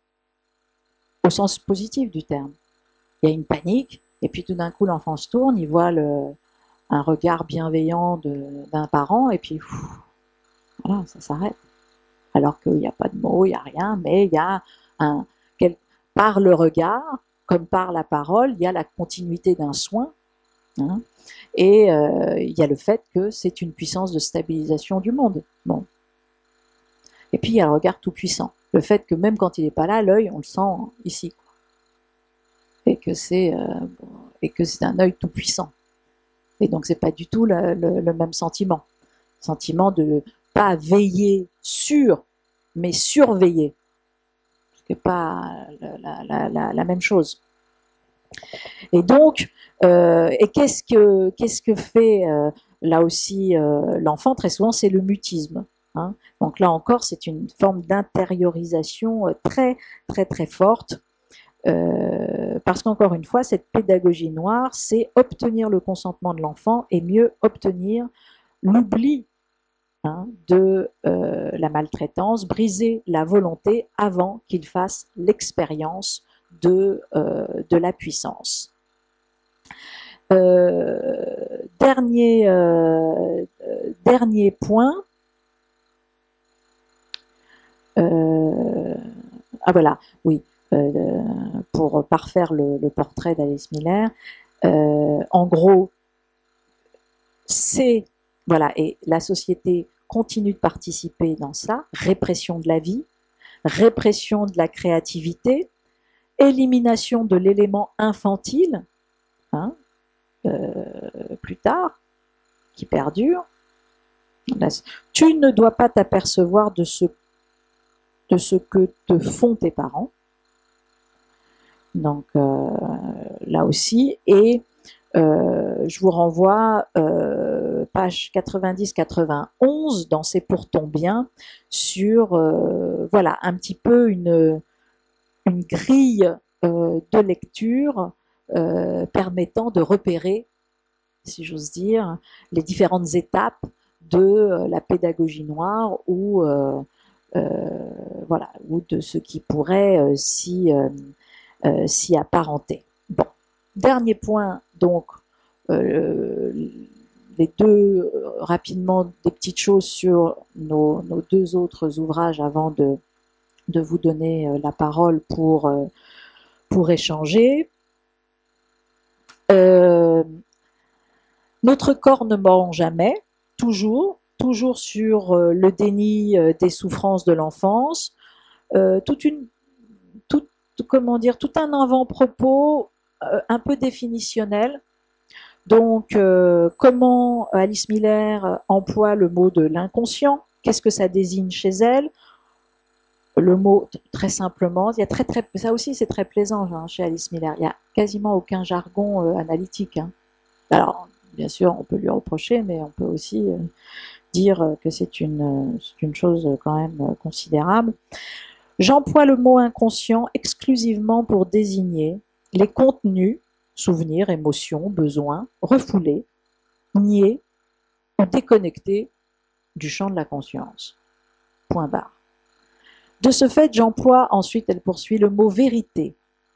au sens positif du terme. Il y a une panique, et puis tout d'un coup l'enfant se tourne, il voit le, un regard bienveillant d'un parent, et puis pff, voilà, ça s'arrête. Alors qu'il n'y a pas de mots, il n'y a rien, mais il y a un, quel, par le regard, comme par la parole, il y a la continuité d'un soin, hein, et euh, il y a le fait que c'est une puissance de stabilisation du monde. Bon. Et puis il y a le regard tout puissant, le fait que même quand il n'est pas là, l'œil, on le sent ici, et que c'est euh, et que c'est un œil tout puissant. Et donc c'est pas du tout le, le, le même sentiment, sentiment de pas veiller sur, mais surveiller, ce qui n'est pas la, la, la, la même chose. Et donc, euh, et qu'est-ce que qu'est-ce que fait euh, là aussi euh, l'enfant? Très souvent, c'est le mutisme. Hein. Donc là encore, c'est une forme d'intériorisation très très très forte. Euh, parce qu'encore une fois, cette pédagogie noire, c'est obtenir le consentement de l'enfant et mieux obtenir l'oubli, hein, de euh, la maltraitance, briser la volonté avant qu'il fasse l'expérience de, euh, de la puissance. Euh, dernier, euh, dernier point. Euh, ah voilà, oui. Euh, pour parfaire le, le portrait d'Alice Miller, euh, en gros, c'est, voilà, et la société continue de participer dans ça, répression de la vie, répression de la créativité, élimination de l'élément infantile, hein, euh, plus tard, qui perdure. Tu ne dois pas t'apercevoir de ce, de ce que te font tes parents. Donc euh, là aussi, et euh, je vous renvoie euh, page quatre-vingt-dix quatre-vingt-onze dans C'est pour ton bien, sur euh, voilà un petit peu une, une grille euh, de lecture euh, permettant de repérer, si j'ose dire, les différentes étapes de euh, la pédagogie noire ou euh, euh, voilà, ou de ce qui pourrait euh, s'y euh, euh, s'y apparenter. Bon, dernier point, donc, euh, les deux, euh, rapidement, des petites choses sur nos, nos deux autres ouvrages avant de, de vous donner euh, la parole pour, euh, pour échanger. Euh, notre corps ne ment jamais, toujours, toujours sur euh, le déni euh, des souffrances de l'enfance, euh, toute une, tout, comment dire, tout un avant-propos euh, un peu définitionnel. Donc, euh, comment Alice Miller emploie le mot de l'inconscient? Qu'est-ce que ça désigne chez elle? Le mot, très simplement, il y a très, très, ça aussi c'est très plaisant hein, chez Alice Miller, il n'y a quasiment aucun jargon euh, analytique. Hein. Alors, bien sûr, on peut lui reprocher, mais on peut aussi euh, dire que c'est une, c'est une chose quand même considérable. J'emploie le mot inconscient exclusivement pour désigner les contenus, souvenirs, émotions, besoins, refoulés, niés ou déconnectés du champ de la conscience. Point barre. De ce fait, j'emploie ensuite, elle poursuit, le mot vérité.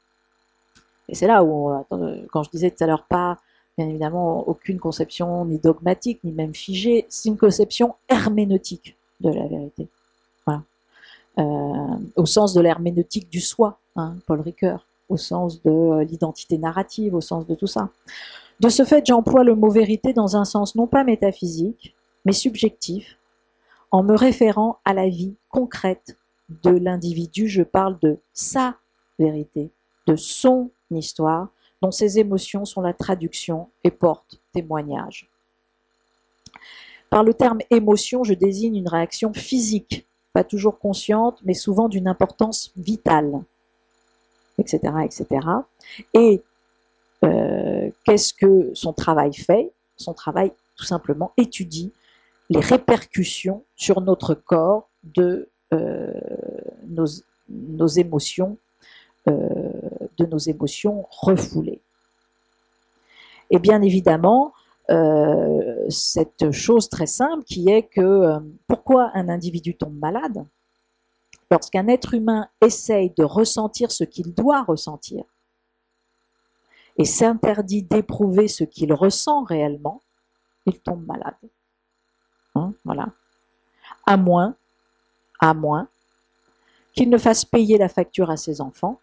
Et c'est là où, quand je disais tout à l'heure, pas, bien évidemment, aucune conception ni dogmatique, ni même figée, c'est une conception herméneutique de la vérité. Voilà. Euh, au sens de l'herméneutique du soi, hein, Paul Ricoeur, au sens de euh, l'identité narrative, au sens de tout ça. De ce fait, j'emploie le mot vérité dans un sens non pas métaphysique, mais subjectif, en me référant à la vie concrète de l'individu. Je parle de sa vérité, de son histoire, dont ses émotions sont la traduction et portent témoignage. Par le terme émotion, je désigne une réaction physique, pas toujours consciente, mais souvent d'une importance vitale, et cetera, et cetera. Et euh, qu'est-ce que son travail fait? Son travail, tout simplement, étudie les répercussions sur notre corps de euh, nos, nos émotions, euh, de nos émotions refoulées. Et bien évidemment, euh, cette chose très simple qui est que euh, pourquoi un individu tombe malade? Lorsqu'un être humain essaye de ressentir ce qu'il doit ressentir et s'interdit d'éprouver ce qu'il ressent réellement, il tombe malade. Hein, voilà. À moins, à moins qu'il ne fasse payer la facture à ses enfants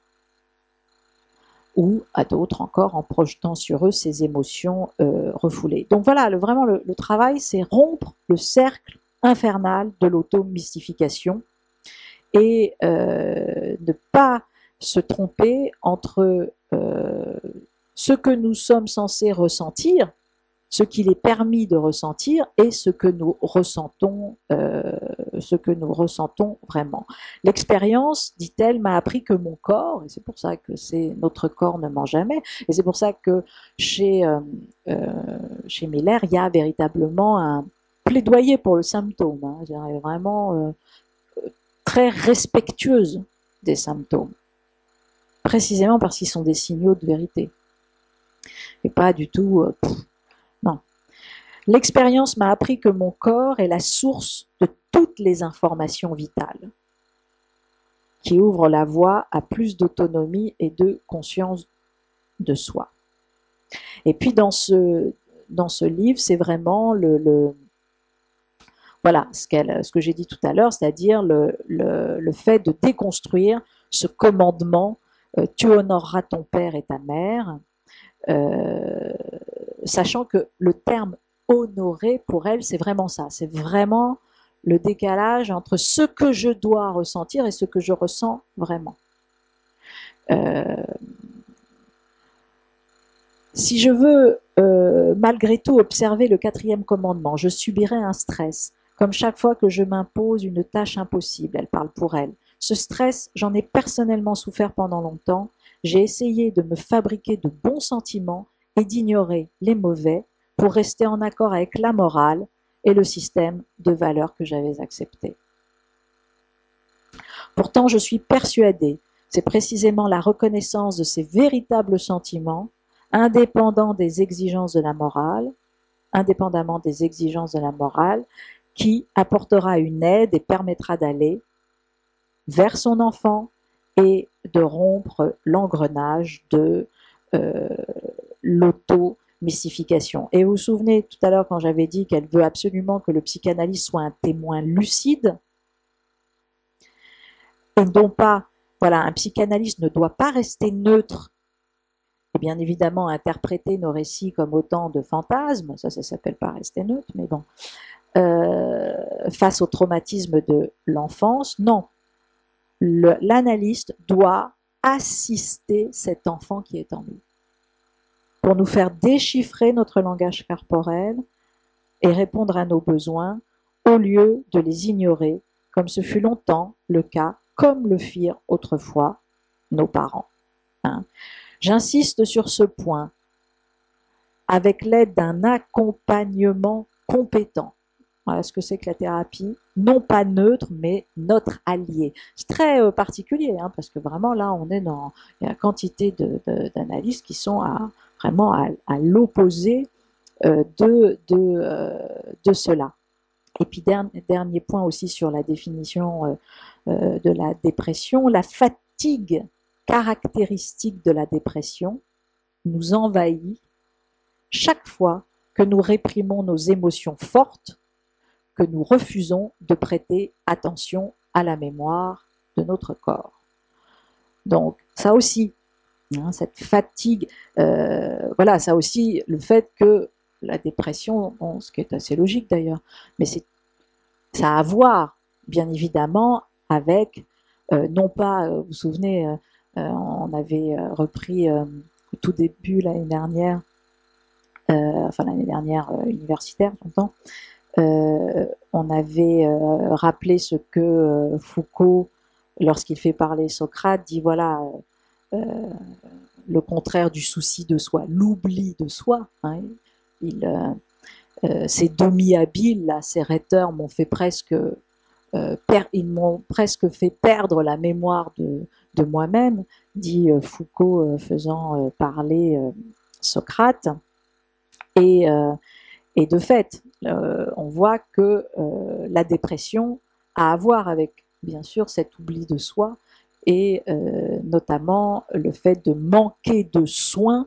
ou à d'autres encore en projetant sur eux ses émotions euh, refoulées. Donc voilà, le, vraiment le, le travail, c'est rompre le cercle infernal de l'auto-mystification et euh, ne pas se tromper entre euh, ce que nous sommes censés ressentir, ce qu'il est permis de ressentir et ce que nous ressentons, euh, ce que nous ressentons vraiment. L'expérience, dit-elle, m'a appris que mon corps, et c'est pour ça que c'est notre corps ne ment jamais, et c'est pour ça que chez, euh, euh, chez Miller, il y a véritablement un plaidoyer pour le symptôme, hein, je dirais vraiment euh, très respectueuse des symptômes, précisément parce qu'ils sont des signaux de vérité, et pas du tout... Euh, pff, non. L'expérience m'a appris que mon corps est la source de toutes les informations vitales, qui ouvrent la voie à plus d'autonomie et de conscience de soi. Et puis dans ce, dans ce livre, c'est vraiment le, le voilà ce, qu'elle, ce que j'ai dit tout à l'heure, c'est-à-dire le, le, le fait de déconstruire ce commandement euh, « tu honoreras ton père et ta mère euh, », sachant que le terme honorer pour elle, c'est vraiment ça, c'est vraiment le décalage entre ce que je dois ressentir et ce que je ressens vraiment. Euh, Si je veux euh, malgré tout observer le quatrième commandement, je subirai un stress, comme chaque fois que je m'impose une tâche impossible. Elle parle pour elle. Ce stress, j'en ai personnellement souffert pendant longtemps. J'ai essayé de me fabriquer de bons sentiments et d'ignorer les mauvais pour rester en accord avec la morale et le système de valeurs que j'avais accepté. Pourtant, je suis persuadée, c'est précisément la reconnaissance de ces véritables sentiments, indépendants des exigences de la morale, indépendamment des exigences de la morale, qui apportera une aide et permettra d'aller vers son enfant et de rompre l'engrenage de euh, l'auto-mystification. Et vous vous souvenez tout à l'heure quand j'avais dit qu'elle veut absolument que le psychanalyste soit un témoin lucide, et non pas, voilà, un psychanalyste ne doit pas rester neutre et bien évidemment interpréter nos récits comme autant de fantasmes, ça, ça s'appelle pas rester neutre, mais bon, euh, face au traumatisme de l'enfance, non. L'analyste doit assister cet enfant qui est en lui pour nous faire déchiffrer notre langage corporel et répondre à nos besoins au lieu de les ignorer, comme ce fut longtemps le cas, comme le firent autrefois nos parents. Hein. J'insiste sur ce point avec l'aide d'un accompagnement compétent. Voilà ce que c'est que la thérapie, non pas neutre, mais notre allié. C'est très euh, particulier, hein, parce que vraiment là, on est dans il y a une quantité d'analyses qui sont à, vraiment à, à l'opposé euh, de, de, euh, de cela. Et puis dernier, dernier point aussi sur la définition euh, euh, de la dépression, la fatigue caractéristique de la dépression nous envahit chaque fois que nous réprimons nos émotions fortes, que nous refusons de prêter attention à la mémoire de notre corps. Donc ça aussi, hein, cette fatigue, euh, voilà, ça aussi le fait que la dépression, bon, ce qui est assez logique d'ailleurs, mais c'est, ça a à voir bien évidemment avec, euh, non pas, euh, vous vous souvenez, euh, euh, on avait repris euh, au tout début l'année dernière, euh, enfin l'année dernière euh, universitaire, j'entends, Euh, on avait euh, rappelé ce que euh, Foucault, lorsqu'il fait parler Socrate, dit voilà euh, le contraire du souci de soi, l'oubli de soi. Hein, il, euh, euh, ces demi-habiles, là, ces rhéteurs m'ont fait presque, euh, per, ils m'ont presque fait perdre la mémoire de, de moi-même, dit euh, Foucault, euh, faisant euh, parler euh, Socrate. Et euh, Et de fait, euh, on voit que euh, la dépression a à voir avec, bien sûr, cet oubli de soi et euh, notamment le fait de manquer de soins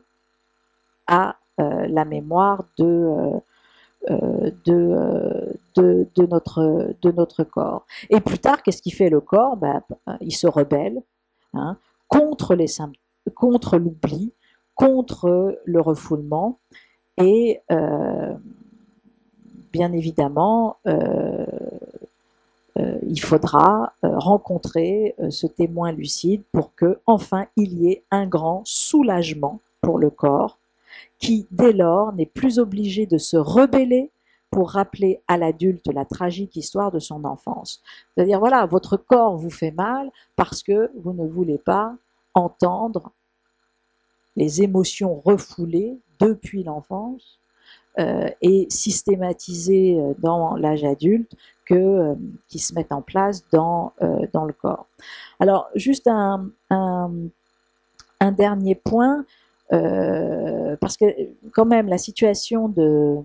à euh, la mémoire de, euh, de, de, de, notre, de notre corps. Et plus tard, qu'est-ce qui fait le corps? Ben, il se rebelle hein, contre les symptômes, contre l'oubli, contre le refoulement et euh, bien évidemment, euh, euh, il faudra euh, rencontrer euh, ce témoin lucide pour que, enfin, il y ait un grand soulagement pour le corps, qui, dès lors, n'est plus obligé de se rebeller pour rappeler à l'adulte la tragique histoire de son enfance. C'est-à-dire, voilà, votre corps vous fait mal parce que vous ne voulez pas entendre les émotions refoulées depuis l'enfance euh, et systématisées dans l'âge adulte que, euh, qui se mettent en place dans, euh, dans le corps. Alors, juste un, un, un dernier point, euh, parce que quand même la situation de...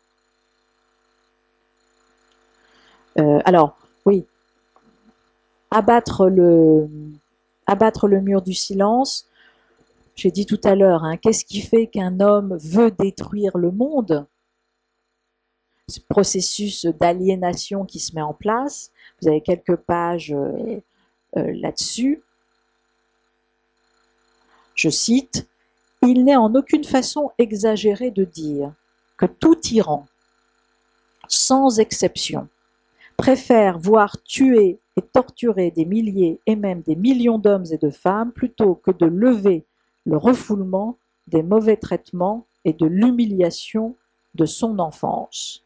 Euh, alors, oui, abattre le, abattre le mur du silence, j'ai dit tout à l'heure, hein, qu'est-ce qui fait qu'un homme veut détruire le monde? Ce processus d'aliénation qui se met en place. Vous avez quelques pages euh, euh, là-dessus. Je cite, « Il n'est en aucune façon exagéré de dire que tout tyran, sans exception, préfère voir tuer et torturer des milliers et même des millions d'hommes et de femmes plutôt que de lever le refoulement des mauvais traitements et de l'humiliation de son enfance.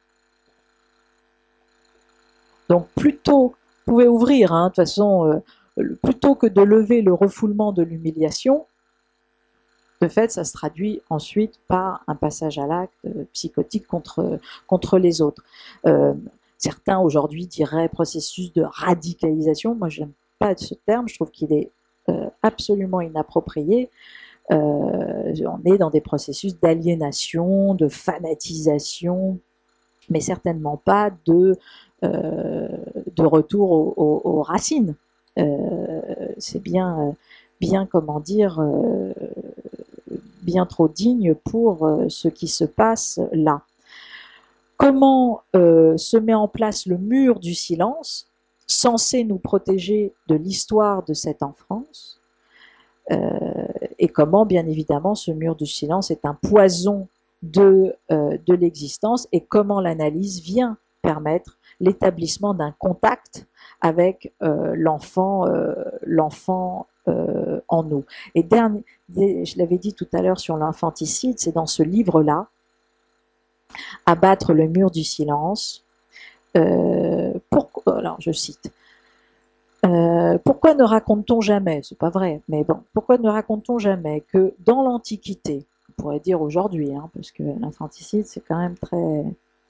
Donc plutôt, vous pouvez ouvrir, hein, de toute façon, euh, plutôt que de lever le refoulement de l'humiliation, de fait, ça se traduit ensuite par un passage à l'acte euh, psychotique contre, contre les autres. Euh, certains aujourd'hui diraient processus de radicalisation. Moi, je n'aime pas ce terme, je trouve qu'il est euh, absolument inapproprié. Euh, on est dans des processus d'aliénation, de fanatisation, mais certainement pas de, euh, de retour aux, aux, aux racines. Euh, c'est bien, bien, comment dire, euh, bien trop digne pour euh, ce qui se passe là. Comment euh, se met en place le mur du silence, censé nous protéger de l'histoire de cette enfance, euh, et comment, bien évidemment, ce mur du silence est un poison de, euh, de l'existence, et comment l'analyse vient permettre l'établissement d'un contact avec euh, l'enfant euh, l'enfant euh, en nous. Et dernier, je l'avais dit tout à l'heure sur l'infanticide, c'est dans ce livre-là, Abattre le mur du silence, euh, pour, alors je cite, Euh, pourquoi ne raconte-t-on jamais, c'est pas vrai, mais bon, pourquoi ne raconte-t-on jamais que dans l'Antiquité, on pourrait dire aujourd'hui, hein, parce que l'infanticide c'est quand même très,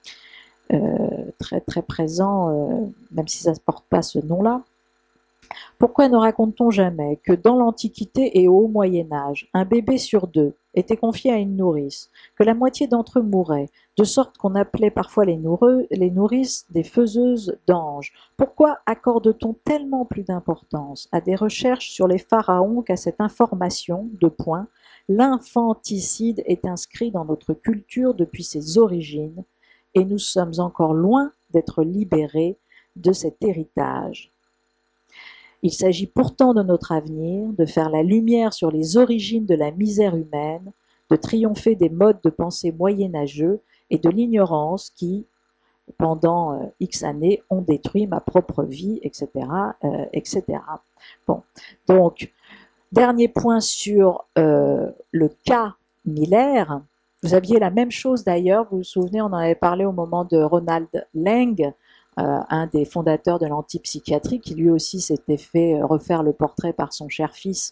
euh, très très présent, euh, même si ça ne porte pas ce nom-là. Pourquoi ne raconte-t-on jamais que dans l'Antiquité et au Moyen-Âge, un bébé sur deux était confié à une nourrice, que la moitié d'entre eux mouraient, de sorte qu'on appelait parfois les, nourreux, les nourrices des faiseuses d'anges? Pourquoi accorde-t-on tellement plus d'importance à des recherches sur les pharaons qu'à cette information, de point, l'infanticide est inscrit dans notre culture depuis ses origines, et nous sommes encore loin d'être libérés de cet héritage. Il s'agit pourtant de notre avenir, de faire la lumière sur les origines de la misère humaine, de triompher des modes de pensée moyenâgeux et de l'ignorance qui, pendant euh, X années, ont détruit ma propre vie, et cetera, euh, et cetera. Bon, donc, dernier point sur euh, le cas Miller. Vous aviez la même chose d'ailleurs, vous vous souvenez, on en avait parlé au moment de Ronald Lang, euh, un des fondateurs de l'antipsychiatrie, qui lui aussi s'était fait refaire le portrait par son cher fils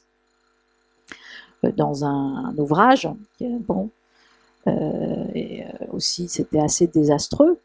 euh, dans un, un ouvrage. Bon, euh, et aussi c'était assez désastreux.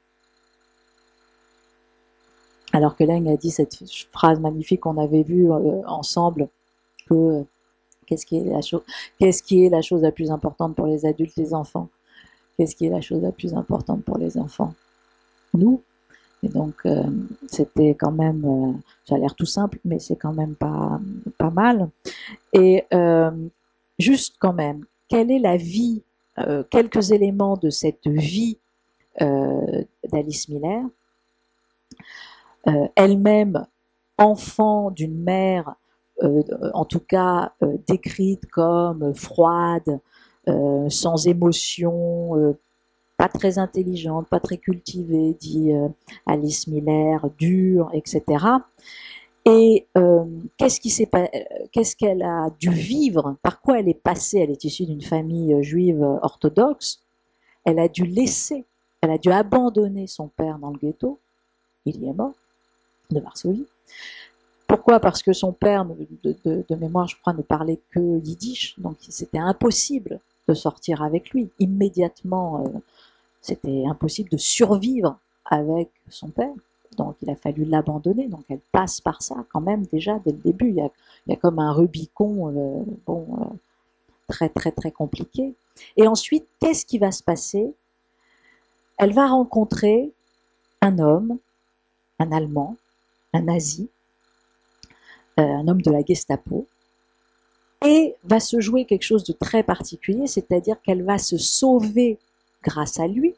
Alors que Lang a dit cette phrase magnifique qu'on avait vue euh, ensemble, que qu'est-ce qui est la chose, qu'est-ce qui est la chose la plus importante pour les adultes, les enfants? Qu'est-ce qui est la chose la plus importante pour les enfants? Nous. Et donc, euh, c'était quand même, euh, ça a l'air tout simple, mais c'est quand même pas, pas mal. Et euh, juste quand même, quelle est la vie, euh, quelques éléments de cette vie euh, d'Alice Miller, euh, elle-même enfant d'une mère, euh, en tout cas euh, décrite comme froide, euh, sans émotion, euh, pas très intelligente, pas très cultivée, dit euh, Alice Miller, dure, et cetera. Et euh, qu'est-ce qui s'est pas, qu'est-ce qu'elle a dû vivre? Par quoi elle est passée? Elle est issue d'une famille juive orthodoxe. Elle a dû laisser, elle a dû abandonner son père dans le ghetto. Il y est mort, de Varsovie. Pourquoi? Parce que son père, de, de, de mémoire, je crois, ne parlait que yiddish, donc c'était impossible de sortir avec lui. Immédiatement, euh, c'était impossible de survivre avec son père. Donc il a fallu l'abandonner. Donc elle passe par ça quand même déjà dès le début. Il y a, il y a comme un Rubicon euh, bon, euh, très très très compliqué. Et ensuite, qu'est-ce qui va se passer? Elle va rencontrer un homme, un Allemand, un nazi, euh, un homme de la Gestapo, et va se jouer quelque chose de très particulier, c'est-à-dire qu'elle va se sauver grâce à lui.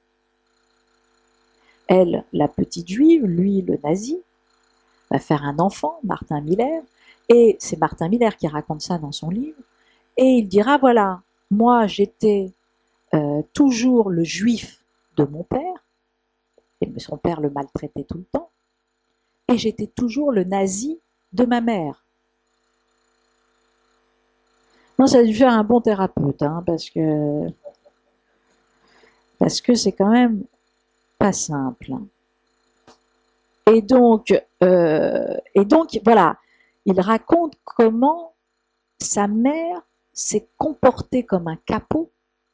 Elle, la petite juive, lui, le nazi, va faire un enfant, Martin Miller, et c'est Martin Miller qui raconte ça dans son livre, et il dira, voilà, moi j'étais euh, toujours le juif de mon père, et son père le maltraitait tout le temps, et j'étais toujours le nazi de ma mère. Non, ça a dû faire un bon thérapeute, hein, parce que parce que c'est quand même pas simple. Et donc, euh, et donc, voilà, il raconte comment sa mère s'est comportée comme un capot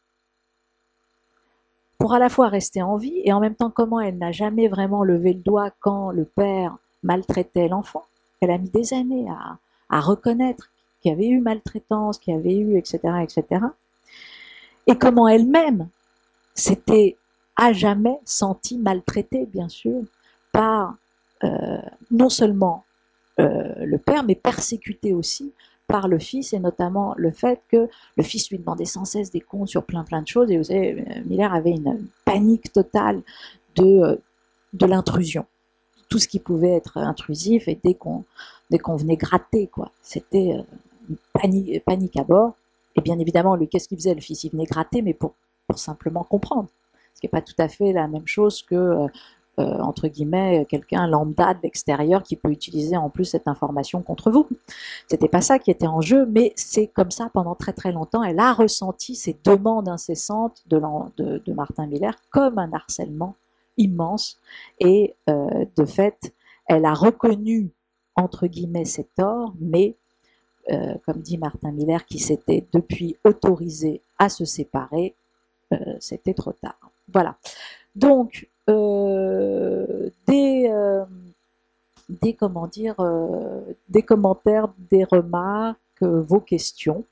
pour à la fois rester en vie et en même temps comment elle n'a jamais vraiment levé le doigt quand le père maltraitait l'enfant. Elle a mis des années à, à reconnaître qu'il y avait eu maltraitance, qu'il y avait eu, et cetera, et cetera. Et comment elle-même s'était à jamais sentie maltraitée, bien sûr, par euh, non seulement euh, le père, mais persécuté aussi par le fils, et notamment le fait que le fils lui demandait sans cesse des comptes sur plein plein de choses, et vous savez, Miller avait une panique totale de, de l'intrusion, tout ce qui pouvait être intrusif, et dès qu'on dès qu'on venait gratter, quoi, c'était euh, une panique, panique à bord. Et bien évidemment, lui, qu'est-ce qu'il faisait? Le fils, il venait gratter, mais pour, pour simplement comprendre. Ce qui n'est pas tout à fait la même chose que euh, euh, entre guillemets, quelqu'un lambda de l'extérieur qui peut utiliser en plus cette information contre vous. C'était pas ça qui était en jeu, mais c'est comme ça pendant très très longtemps. Elle a ressenti ces demandes incessantes de, de, de Martin Miller comme un harcèlement immense, et euh, de fait, elle a reconnu entre guillemets ses torts, mais euh, comme dit Martin Miller, qui s'était depuis autorisé à se séparer, euh, c'était trop tard. Voilà. Donc, euh, des, euh, des, comment dire, euh, des commentaires, des remarques, euh, vos questions.